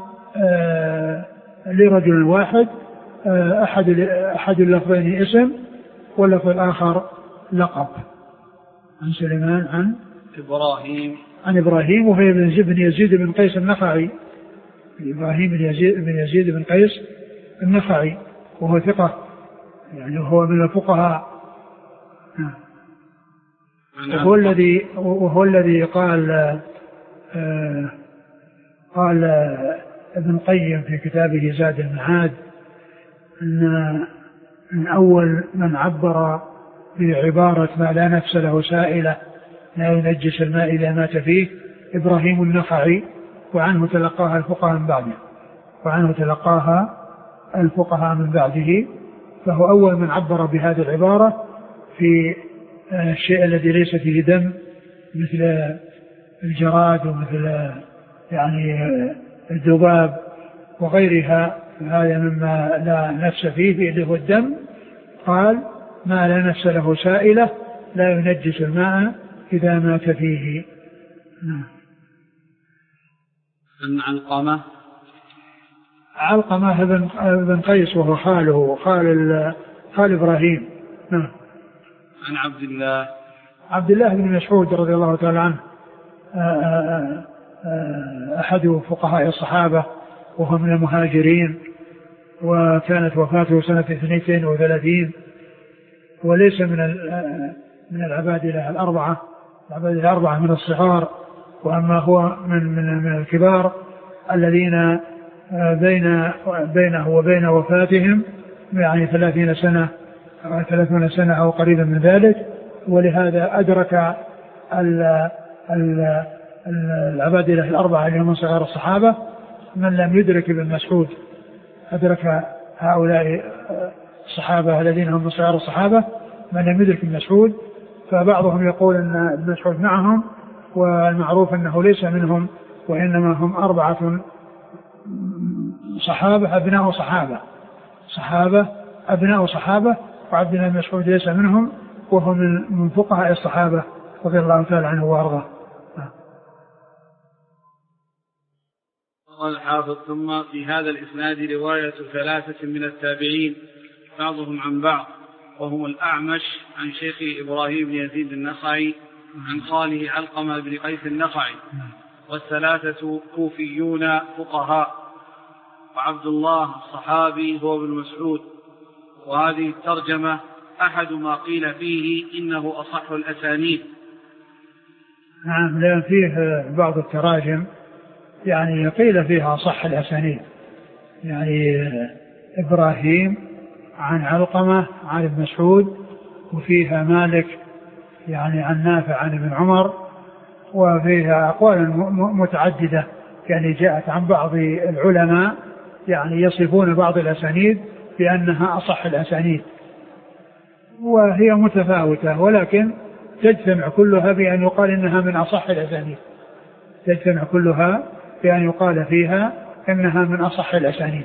لرجل واحد، أحد أحد اللفظين اسم واللفظ الآخر لقب. عن سليمان عن إبراهيم عن إبراهيم وهي بن يزيد بن قيس النخعي. إبراهيم بن يزيد بن يزيد بن قيس النخعي وهو ثقة، يعني هو من الفقهاء، وهو الذي وهو الذي قال آه قال ابن القيم في كتابه زاد المعاد أن من أول من عبر بعبارة ما لا نفس له سائلة لا ينجس الماء إذا مات فيه إبراهيم النخعي، وعنه تلقاها الفقهاء من بعده وعنه تلقاها الفقهاء من بعده فهو أول من عبر بهذه العبارة في الشيء الذي ليس فيه دم مثل الجراد ومثل يعني الذباب وغيرها، هذا مما لا نفس فيه اللي هو الدم. قال ما لا نفس له سائلة لا ينجس الماء إذا مات فيه. عن علقمة علقمة بن قيس وهو خاله خال خال إبراهيم. نعم. عن عبد الله عبد الله بن مسعود رضي الله تعالى عنه أحد فقهاء الصحابة وهو من المهاجرين، وكانت وفاته سنة اثنين وثلاثين، وليس من من العبادلة الأربعة، العبادلة الأربعة من الصغار، وأما هو من من من الكبار الذين بين بينه وبين وفاتهم يعني ثلاثين سنة أو ثلاثون سنة أو قريبا من ذلك، ولهذا أدرك العبادلة الأربعة اللي هم من صغار الصحابة من لم يدرك ابن مسعود. أدرك هؤلاء الصحابة الذين هم من صغار الصحابة من لم يدرك ابن مسعود، فبعضهم يقول أن ابن مسعود معهم، والمعروف أنه ليس منهم، وإنما هم أربعة صحابة أبناء صحابة صحابة أبناء صحابة وعبد الله بن مسعود ليس منهم، وهو من فقهاء الصحابة رضي الله تعالى عنه وأرضاه. قال الحافظ ثم في هذا الإسناد رواية ثلاثة من التابعين بعضهم عن بعض، وهم الأعمش عن شيخ إبراهيم بن يزيد النخعي عن خاله علقمة بن قيس النخعي، والثلاثة كوفيون فقهاء، وعبد الله الصحابي هو ابن مسعود. وهذه الترجمة أحد ما قيل فيه إنه أصح الأسانيد. نعم، لأن فيه بعض التراجم يعني قيل فيها صح الأسانيد، يعني إبراهيم عن علقمة عن ابن مسعود، وفيها مالك يعني عن نافع عن ابن عمر، وفيها أقوال متعددة يعني جاءت عن بعض العلماء يعني يصفون بعض الأسانيد بأنها أصح الأسانيد، وهي متفاوتة، ولكن تجتمع كلها بأن يقال إنها من أصح الأسانيد، تجتمع كلها بأن يقال فيها إنها من أصح الأسانيد.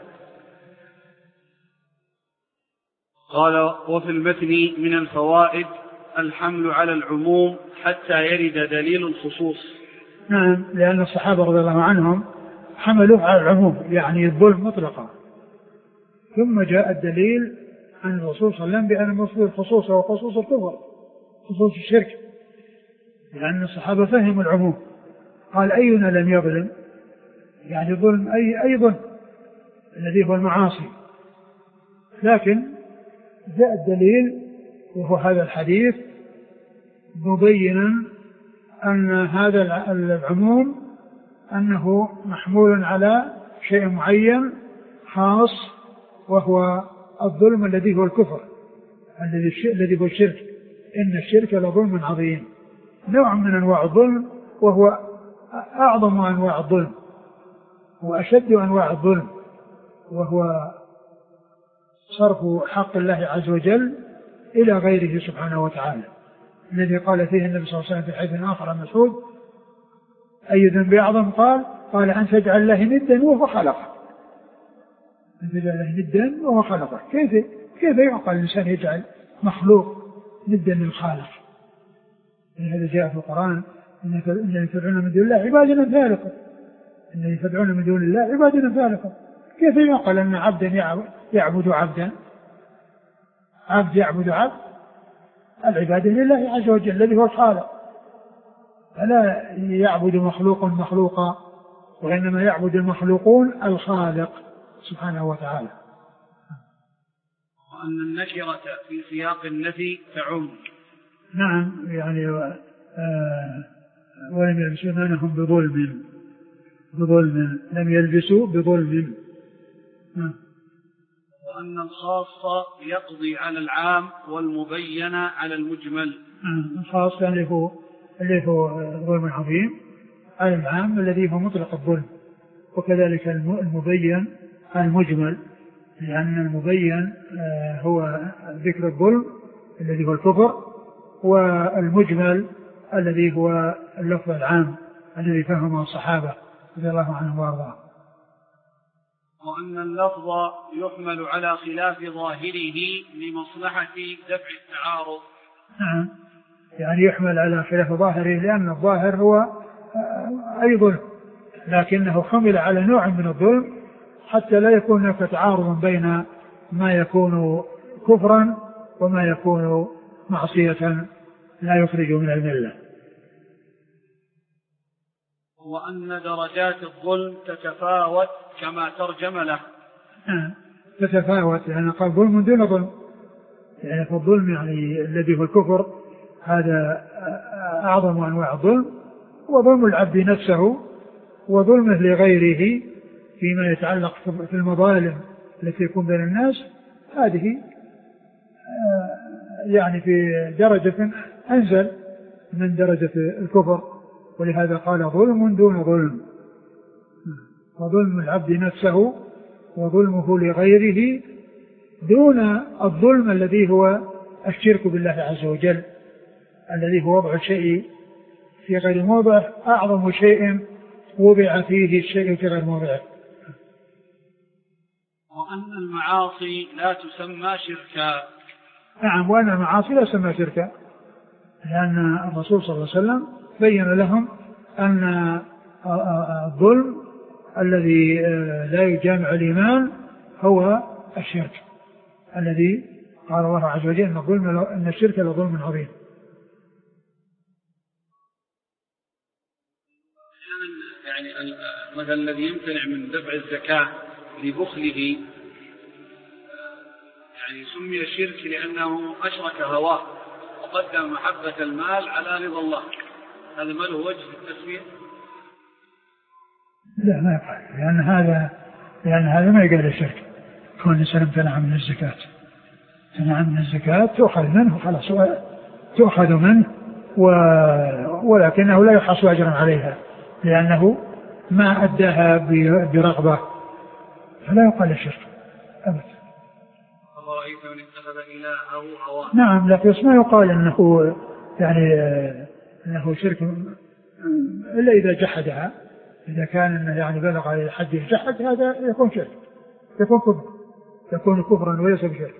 قال وفي المتن من الفوائد الحمل على العموم حتى يرد دليل الخصوص. نعم، لأن الصحابة رضي الله عنهم حملوا على العموم يعني الظلم مطلقا، ثم جاء الدليل عن الرسول صلى الله عليه وسلم بأن المقصود الخصوص هو خصوص الكفر، خصوص الشرك، لأن الصحابة فهموا العموم. قال أينا لم يظلم، يعني ظلم أي أي ظلم الذي هو المعاصي، لكن جاء الدليل وهو هذا الحديث مبينا أن هذا العموم أنه محمول على شيء معين خاص، وهو الظلم الذي هو الكفر الذي هو الشرك. إن الشرك لظلم عظيم، نوع من أنواع الظلم، وهو أعظم أنواع الظلم وأشد أنواع الظلم، وهو صرف حق الله عز وجل إلى غيره سبحانه وتعالى، الذي قال فيه النبي صلى الله عليه وسلم في حديث آخر عن مسعود أي ذنب أعظم؟ قال قال أن تجعل الله ندا وهو خلقك، أن تجعل الله ندا وهو خلقك. كيف كيف يعقل الإنسان يجعل مخلوق ندا للخالق؟ هذا جاء في القرآن إن الذين يدعون من دون الله عباد أمثالكم، الذين يدعون من دون الله عباد أمثالكم. كيف يعقل أن عبدا يعبد عبدا، عبد يعبد عبد؟ العبادة لله عز وجل الذي هو الخالق، فلا يعبد مخلوق مخلوقا، وإنما يعبد المخلوقون الخالق سبحانه وتعالى. وأن النكرة في سياق النفي تعم. نعم، يعني آه ولم يلبسوا إيمانهم بظلم، بظلم لم يلبسوا بظلم. نعم. وأن الخاص يقضي على العام والمبين على المجمل. الخاص اللي هو اللي هو ظلم عظيم على العام الذي هو مطلق الظلم، وكذلك المبين على المجمل، لأن المبين هو ذكر الظلم الذي هو الكفر، والمجمل الذي هو اللفظ العام الذي فهمه الصحابة رضي الله عنهم وارضاهم. وأن اللفظ يحمل على خلاف ظاهره لمصلحة دفع التعارض. نعم، يعني يحمل على خلاف ظاهره لأن الظاهر هو أي ظلم، لكنه حمل على نوع من الظلم حتى لا يكون هناك تعارض بين ما يكون كفرا وما يكون معصية لا يخرج من الملة. وأن درجات الظلم تتفاوت كما ترجم له. آه. تتفاوت يعني قال ظلم دون ظلم، يعني فالظلم يعني الذي هو الكفر هذا أعظم أنواع الظلم، وظلم العبد نفسه وظلمه لغيره فيما يتعلق في المظالم التي يكون بين الناس، هذه يعني في درجة أنزل من درجة الكفر، ولهذا قال ظلم دون ظلم، وظلم العبد نفسه وظلمه لغيره دون الظلم الذي هو الشرك بالله عز وجل، الذي هو وضع الشيء في غير موضعه، أعظم شيء وضع فيه الشيء في غير موضعه. وأن المعاصي لا تسمى شركا. نعم، وأن المعاصي لا تسمى شركا، لأن الرسول صلى الله عليه وسلم بين لهم أن الظلم الذي لا يجامع الإيمان هو الشرك، الذي قال الله عز وجل أن الظلم أن الشرك لظلم عظيم. يعني مثلا الذي يمتنع من دفع الزكاة لبخله يعني سمي شرك لأنه أشرك هواه وقدم محبة المال على رضا الله، هذا ما له وجه في التسمية؟ لا ما يقال، لأن هذا لأن هذا ما يقال الشرك. كون الإنسان امتنع من الزكاة، امتنع من الزكاة تؤخذ منه خلاص، تؤخذ منه و... ولكنه لا يحصل أجرا عليها لأنه ما أداها برغبة، فلا يقال الشرك أبدا. أرأيت من اتخذ إلهه هواه. نعم، لكن ما يقال أنه يعني أنه شرك إلا إذا جحدها، إذا كان إنه يعني بلغ على حد الجحد هذا يكون شرك، يكون كفر، يكون كفرا وليس بشرك.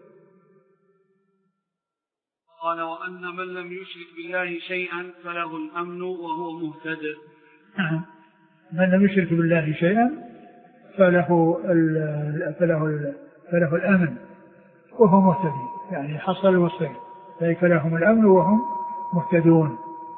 قال وأن من لم يشرك بالله شيئا فله الأمن وهو مهتدئ. نعم، من لم يشرك بالله شيئا فله ال فله ال فله الأمن وهو مهتدي، يعني حصل الوصفين، ذلك لهم الأمن وهم مهتدون.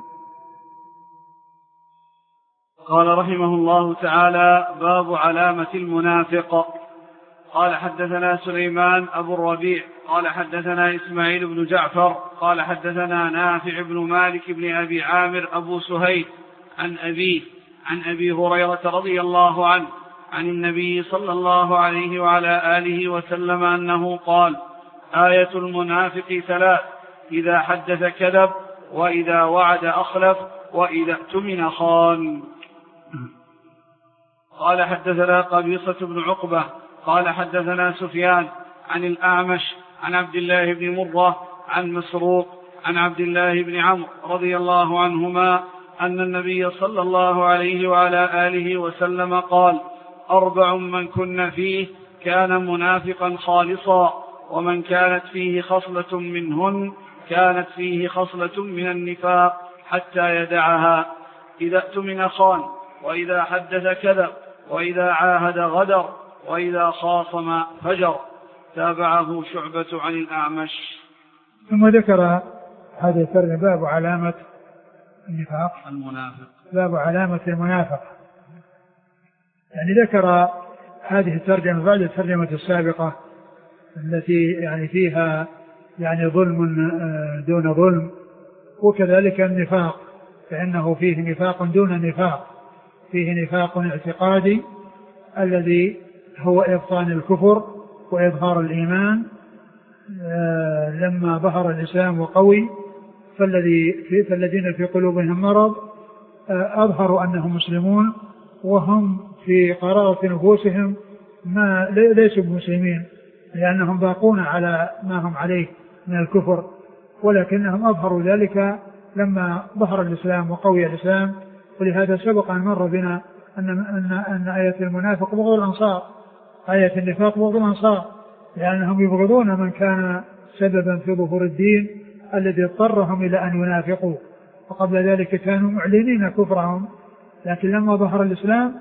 قال رحمه الله تعالى باب علامة المنافق. قال حدثنا سليمان أبو الربيع قال حدثنا إسماعيل بن جعفر قال حدثنا نافع بن مالك بن أبي عامر أبو سهيل عن أبيه عن أبي هريرة رضي الله عنه عن النبي صلى الله عليه وعلى آله وسلم أنه قال آية المنافق ثلاث: إذا حدث كذب، وإذا وعد أخلف، وإذا اؤتمن خان. قال حدثنا قبيصة بن عقبة قال حدثنا سفيان عن الأعمش عن عبد الله بن مرة عن مسروق عن عبد الله بن عمرو رضي الله عنهما أن النبي صلى الله عليه وعلى آله وسلم قال أربع من كن فيه كان منافقا خالصا، ومن كانت فيه خصلة منهن كانت فيه خصلة من النفاق حتى يدعها: إذا اؤتمن خان، وإذا حدث كذب، وإذا عاهد غدر، وإذا خاصم فجر. تابعه شعبة عن الأعمش. ثم ذكر هذا الترجمة باب علامة النفاق المنافق، باب علامة المنافق، يعني ذكر هذه الترجمة بعد الترجمة السابقة التي يعني فيها يعني ظلم دون ظلم، وكذلك النفاق فإنه فيه نفاق دون نفاق، فيه نفاق اعتقادي الذي هو إبطان الكفر وإظهار الإيمان لما ظهر الإسلام وقوي، فالذي في فالذين في قلوبهم مرض أظهروا أنهم مسلمون وهم في قرارة نفوسهم ما ليسوا بمسلمين، لأنهم باقون على ما هم عليه من الكفر ولكنهم أظهروا ذلك لما ظهر الإسلام وقوي الإسلام. ولهذا سبق أن مر بنا أن, أن, أن آية المنافق بغض الأنصار، آية النفاق بغض الأنصار، لأنهم يبغضون من كان سببا في ظهور الدين الذي اضطرهم إلى أن ينافقوا، وقبل ذلك كانوا معلنين كفرهم، لكن لما ظهر الإسلام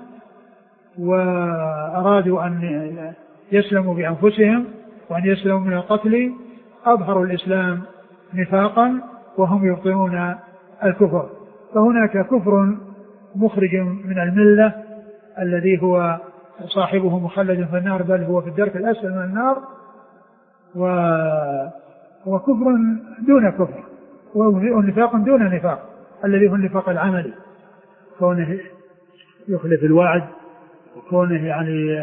وأرادوا أن يسلموا بأنفسهم وأن يسلموا من القتل أظهروا الإسلام نفاقا وهم يبطنون الكفر. فهناك كفر مخرج من الملة الذي هو صاحبه مخلد في النار بل هو في الدرك الأسفل من النار، وكفر دون كفر، ونفاق دون نفاق الذي هو النفاق العملي، كونه يخلف الوعد، وكونه يعني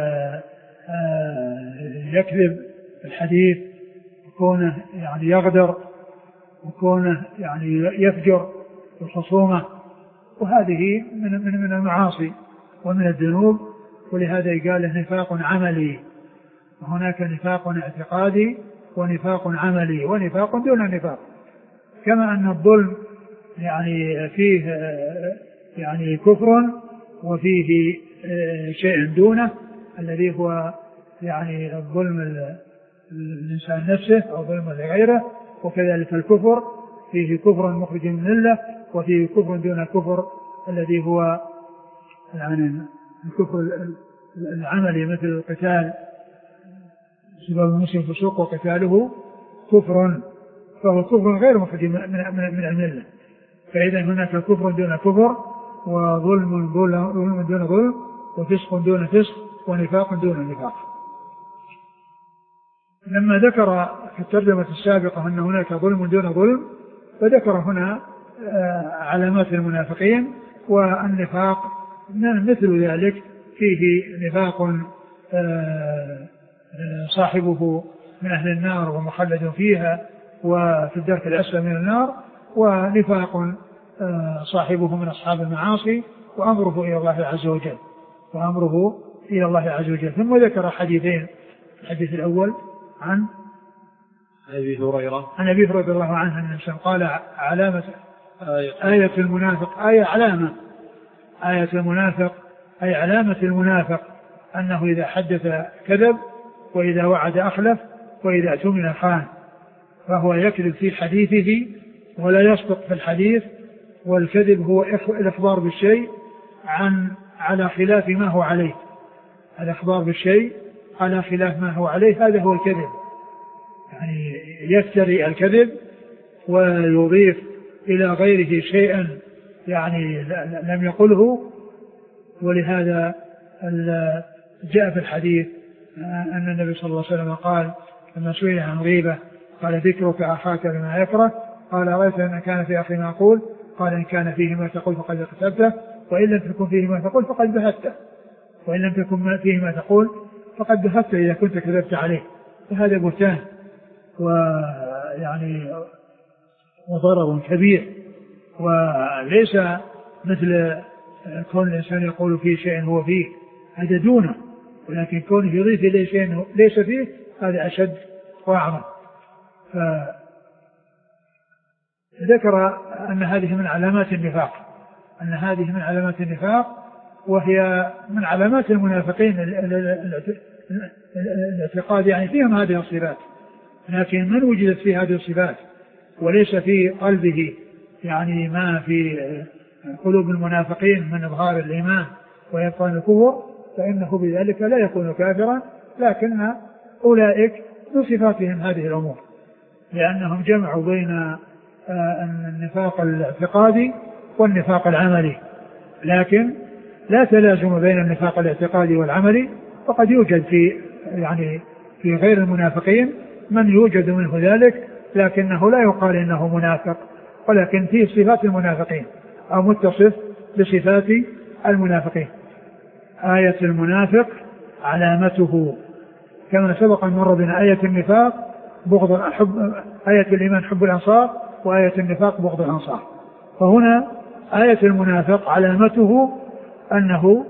يكذب الحديث، وكونه يعني يغدر، وكونه يعني يفجر الخصومة، وهذه من من من المعاصي ومن الذنوب. ولهذا قال نفاق عملي، وهناك نفاق اعتقادي ونفاق عملي ونفاق دون نفاق. كما أن الظلم يعني فيه يعني كفر وفيه شيء دونه الذي هو يعني الظلم الإنسان نفسه أو ظلم لغيره، وكذلك الكفر فيه كفر مخرج من الملة وفيه كفر دون الكفر الذي هو يعني الكفر العملي مثل القتال، سبب المسلم فسوق وقتاله كفر، فهو كفر غير مخرج من الملة. فإذا هناك كفر دون كفر، وظلم دون ظلم، وفسق دون فسق، ونفاق دون نفاق. لما ذكر في الترجمة السابقة أن هناك ظلم دون ظلم، فذكر هنا علامات المنافقين، والنفاق مثل ذلك فيه نفاق صاحبه من أهل النار ومخلد فيها وفي الدرك الأسفل من النار، ونفاق صاحبه من أصحاب المعاصي وأمره إلى الله عز وجل وأمره إلى الله عز وجل. ثم ذكر حديثين، الحديث الأول عن أبي هريرة عن أبي هريرة رضي الله عنه أن الإنسان قال علامة آية المنافق، آية علامة آية المنافق أي علامة المنافق أنه إذا حدث كذب، وإذا وعد أخلف، وإذا اؤتمن خان، فهو يكذب في حديثه ولا يصدق في الحديث. والكذب هو الإخبار بالشيء عن على خلاف ما هو عليه، الإخبار بالشيء على خلاف ما هو عليه، هذا هو الكذب. يعني يفتري الكذب ويضيف إلى غيره شيئا يعني لم يقله. ولهذا جاء في الحديث أن النبي صلى الله عليه وسلم قال لما سئل عن غيبة قال ذكرك أخاك بما يكره، قال رأيت أن كان في أخي ما أقول، قال إن كان فيه ما تقول فقد كتبته، وإن لم تكن فيه ما تقول فقد بهته، وإن لم تكن فيه ما تقول فقد بهته إذا كنت كذبت عليه. فهذا بهتان ويعني وضرر كبير، وليس مثل كون الإنسان يقول فيه شيء هو فيه، هذا دونه، ولكن كونه يضيف إليه شيء ليس فيه هذا أشد وأعظم. فذكر أن هذه من علامات النفاق، أن هذه من علامات النفاق، وهي من علامات المنافقين الاعتقاد، يعني فيهم هذه الصفات. لكن من وجدت في هذه الصفات وليس في قلبه يعني ما في قلوب المنافقين من إظهار الإيمان وإبطان الكفر، فإنه بذلك لا يكون كافرا، لكن أولئك من صفاتهم هذه الأمور، لأنهم جمعوا بين النفاق الاعتقادي والنفاق العملي. لكن لا تلازم بين النفاق الاعتقادي والعملي، وقد يوجد في يعني في غير المنافقين من يوجد منه ذلك، لكنه لا يقال إنه منافق، ولكن فيه صفات المنافقين أو متصف بصفات المنافقين. آية المنافق علامته كما سبق أن مر بنا آية النفاق بغض حب، آية الإيمان حب الأنصار، وآية النفاق بغض الأنصار. فهنا آية المنافق علامته أنه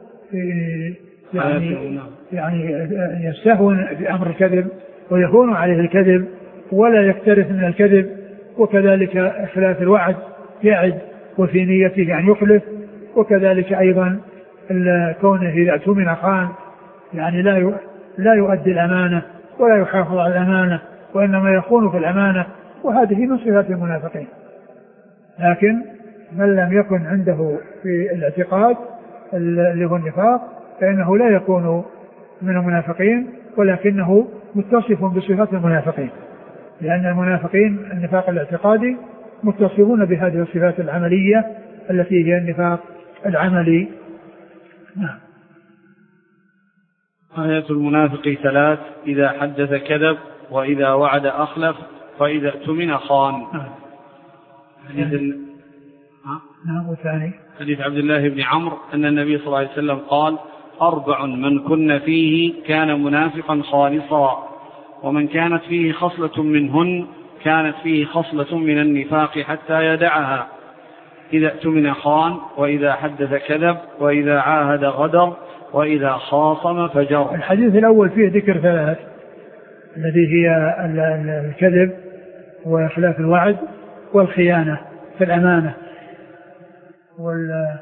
يعني, يعني يستهون في أمر الكذب ويهون عليه الكذب ولا يكترث من الكذب وكذلك إخلاف الوعد، يعد وفي نيته أن يخلف، وكذلك أيضا كونه إذا اؤتمن خان، يعني لا لا يؤدي الأمانة ولا يحافظ على الأمانة وإنما يخون في الأمانة، وهذه من صفات المنافقين. لكن من لم يكن عنده في الاعتقاد اللي هو النفاق فإنه لا يكون من المنافقين، ولكنه متصف بصفات المنافقين، لأن المنافقين النفاق الاعتقادي متصفون بهذه الصفات العملية التي هي النفاق العملي. نعم. آية المنافق ثلاث: إذا حدث كذب، وإذا وعد أخلف، وإذا اؤتمن خان. نعم. حديث ال... نعم. وثاني حديث عبد الله بن عمرو أن النبي صلى الله عليه وسلم قال: أربع من كن فيه كان منافقا خالصا، ومن كانت فيه خصلة منهن كانت فيه خصلة من النفاق حتى يدعها: إذا اؤتمن خان، وإذا حدث كذب، وإذا عاهد غدر، وإذا خاصم فجر. الحديث الأول فيه ذكر ثلاث، الذي هي الكذب وإخلاف الوعد والخيانة في الأمانة. وال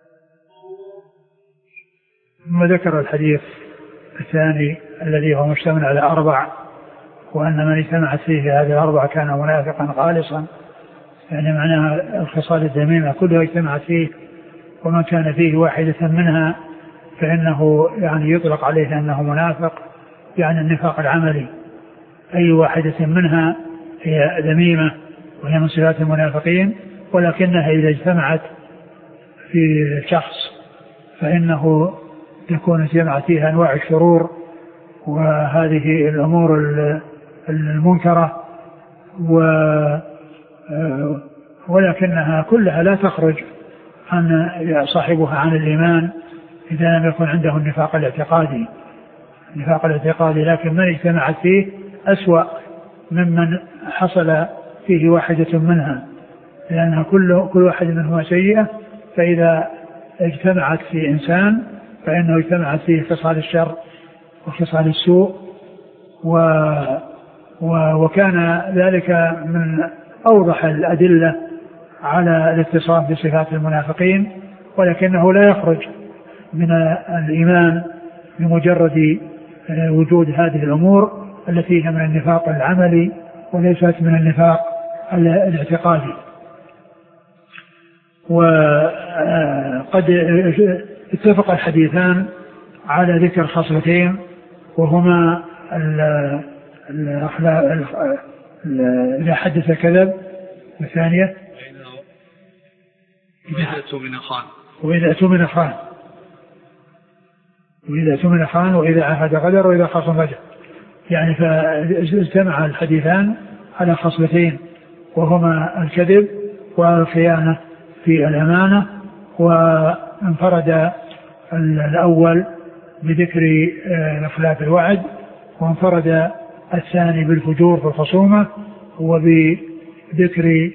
ثم ذكر الحديث الثاني الذي هو مشتمل على أربع، وأن من اجتمعت فيه هذه الأربع كان منافقا خالصا، يعني معناها الخصال الذميمة كلها اجتمعت فيه، ومن كان فيه واحدة منها فإنه يعني يطلق عليه أنه منافق، يعني النفاق العملي. أي واحدة منها هي ذميمة وهي من صفات المنافقين، ولكنها إذا اجتمعت في شخص فإنه تكون اجتمعت فيها أنواع الشرور وهذه الأمور المنكرة، ولكنها كلها لا تخرج عن صاحبها عن الإيمان إذا لم يكن عنده النفاق الاعتقادي النفاق الاعتقادي لكن من اجتمعت فيه أسوأ ممن حصل فيه واحدة منها، لأنها كل كل واحد منهما سيئة، فإذا اجتمعت في إنسان فإنه اجتمعت فيه خصال الشر وخصال السوء، و وكان ذلك من أوضح الأدلة على الاتصاف بصفات المنافقين، ولكنه لا يخرج من الإيمان بمجرد وجود هذه الأمور التي هي من النفاق العملي وليست من النفاق الاعتقادي. وقد اتفق الحديثان على ذكر خصلتين، وهما إذا حدث كذب، والثانية وإذا اؤتمن خان وإذا اؤتمن خان وإذا اؤتمن خان وإذا عاهد غدر وإذا خاصم فجر. يعني فاجتمع الحديثان على خصلتين، وهما الكذب والخيانة في الأمانة، وانفرد الأول بذكر إخلاف الوعد، وانفرد الثاني بالفجور في الخصومة وبذكر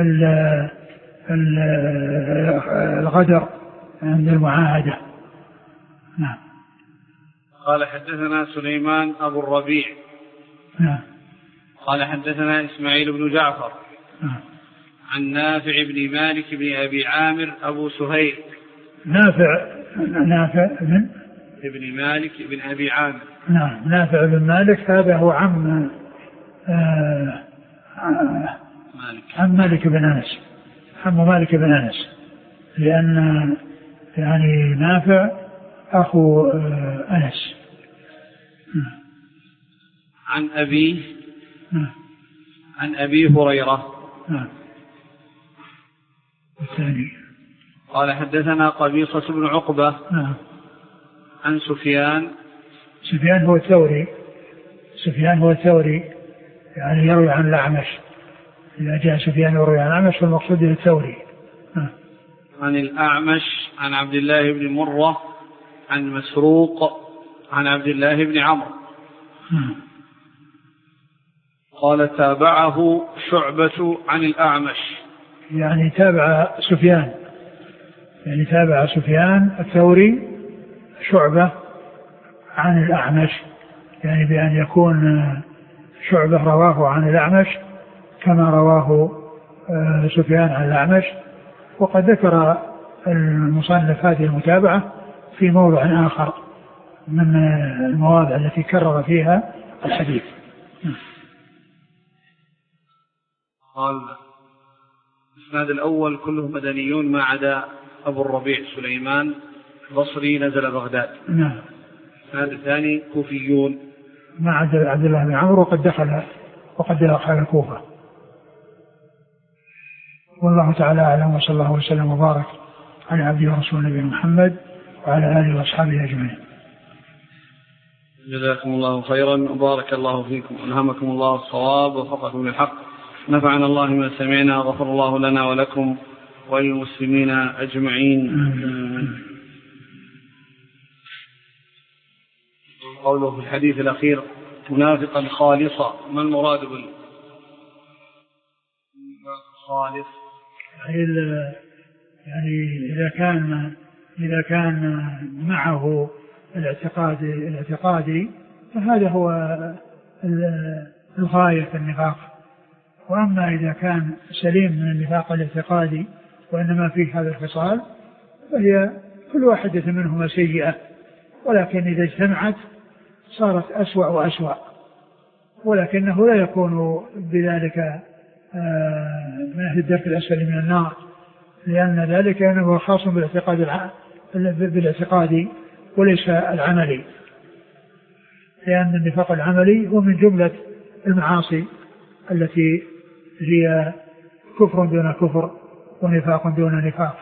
الغدر عند المعاهدة. نعم. قال حدثنا سليمان أبو الربيع. نعم. قال حدثنا إسماعيل بن جعفر. نعم. عن نافع بن مالك بن أبي عامر أبو سهيل. نافع نافع بن ابن مالك بن أبي عامر. نعم. نافع بن مالك هذا هو عم آه مالك. عم مالك بن أنس، عم مالك بن أنس، لأن يعني نافع أخو آه أنس. عن أبيه عن أبي هريرة. نعم. الثاني قال حدثنا قبيصة بن عقبة. نعم. عن سفيان سفيان هو الثوري سفيان هو الثوري يعني يروي عن الأعمش، إذا جاء سفيان يروي عن الأعمش فالمقصود الثوري. نعم. عن الأعمش عن عبد الله بن مرة عن مسروق عن عبد الله بن عمرو. نعم. قال تابعه شعبة عن الأعمش، يعني تابع سفيان يعني تابع سفيان الثوري شعبة عن الأعمش، يعني بأن يكون شعبة رواه عن الأعمش كما رواه سفيان عن الأعمش. وقد ذكر المصنف هذه المتابعة في موضع آخر من المواضع التي كرر فيها الحديث. قال الإسناد الأول كلهم مدنيون ما عدا أبو الربيع سليمان بصري نزل بغداد. نعم. الإسناد الثاني كوفيون ما عدا عبد الله بن عمرو وقد دخل وقد دخل الكوفة. والله تعالى أعلم، وصلى الله وسلم وبارك على عبده ورسوله نبينا محمد وعلى آله وأصحابه أجمعين. جزاكم الله خيرا وبارك الله فيكم ألهمكم الله الصواب ووفقكم للحق، نفعنا الله ما سمعنا، غفر الله لنا ولكم وللمسلمين أجمعين. قوله في الحديث الأخير منافقا خالصا، ما المراد بالخالص؟ يعني إذا كان إذا كان معه الاعتقاد الاعتقادي فهذا هو الغاية في النفاق. وأما إذا كان سليم من النفاق الاعتقادي وإنما فيه هذا الخصال فهي كل واحدة منهما سيئة، ولكن إذا اجتمعت صارت أسوأ وأسوأ، ولكنه لا يكون بذلك من أهل الدرك الأسفل من النار، لأن ذلك أنه خاص بالاعتقاد بالاعتقادي وليس العملي، لأن النفاق العملي هو من جملة المعاصي التي هي كفر دون كفر ونفاق دون نفاق.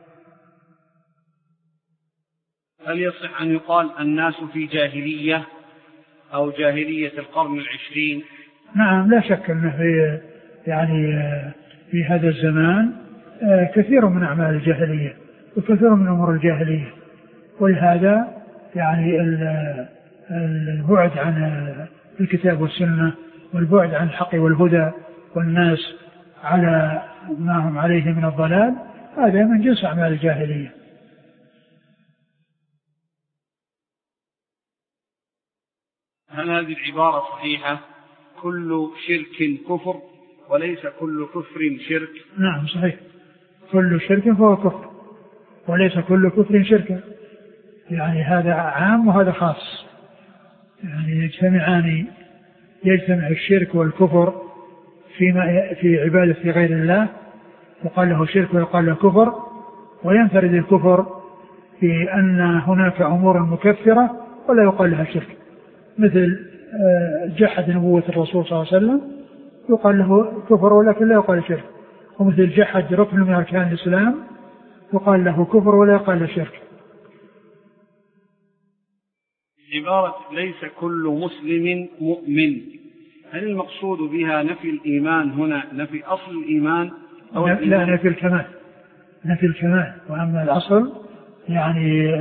هل يصح أن يقال الناس في جاهلية أو جاهلية القرن العشرين؟ نعم، لا شك أنه في يعني في هذا الزمان كثير من أعمال الجاهلية وكثير من أمور الجاهلية، ولهذا يعني البعد عن الكتاب والسنة والبعد عن الحق والهدى والناس على ما هم عليه من الضلال هذا من جنس أعمال الجاهلية. هل هذه العبارة صحيحة؟ كل شرك كفر وليس كل كفر شرك؟ نعم صحيح، كل شرك فهو كفر وليس كل كفر شركا، يعني هذا عام وهذا خاص، يعني يجتمعان، يجتمع الشرك والكفر فيما في عبادة غير الله يقال له شرك ويقال له كفر، وينفرد الكفر في أن هناك أمور مكفرة ولا يقال لها شرك، مثل جحد نبوة الرسول صلى الله عليه وسلم يقال له كفر ولكن لا يقال شرك، ومثل جحد ركن من أركان الإسلام يقال له كفر ولا يقال له شرك. عبارة ليس كل مسلم مؤمن، هل المقصود بها نفي الإيمان هنا نفي أصل الإيمان أو لا, الإيمان؟ لا نفي الكمال، نفي الكمال، وأما الأصل يعني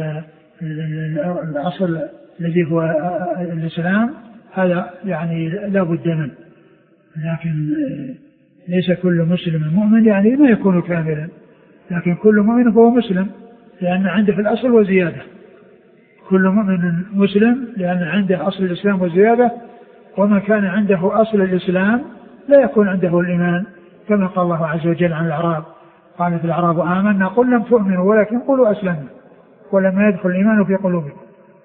الأصل الذي هو الإسلام هذا يعني لا بد منه، لكن ليس كل مسلم مؤمن يعني ما يكون كاملا، لكن كل مؤمن فهو مسلم لأن عنده في الأصل وزيادة، كل مؤمن مسلم لأن عنده أصل الإسلام وزيادة، وما كان عنده أصل الإسلام لا يكون عنده الإيمان، كما قال الله عز وجل عن الأعراب قالت الأعراب آمنا قل لم تؤمنوا ولكن قولوا أسلمنا ولما يدخل الإيمان في قلوبكم.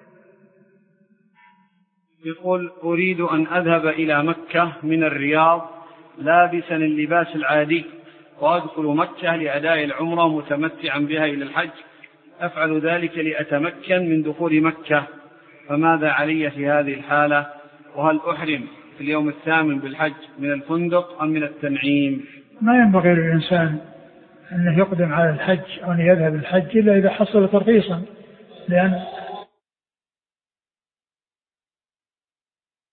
يقول أريد أن أذهب إلى مكة من الرياض لابسا اللباس العادي وأدخل مكة لأداء العمرة متمتعا بها إلى الحج، أفعل ذلك لأتمكن من دخول مكة، فماذا علي في هذه الحالة؟ وهل أحرم في اليوم الثامن بالحج من الفندق أم من التنعيم؟ ما ينبغي للإنسان أنه يقدم على الحج أو أن يذهب الحج إلا إذا حصل ترخيصا، لأن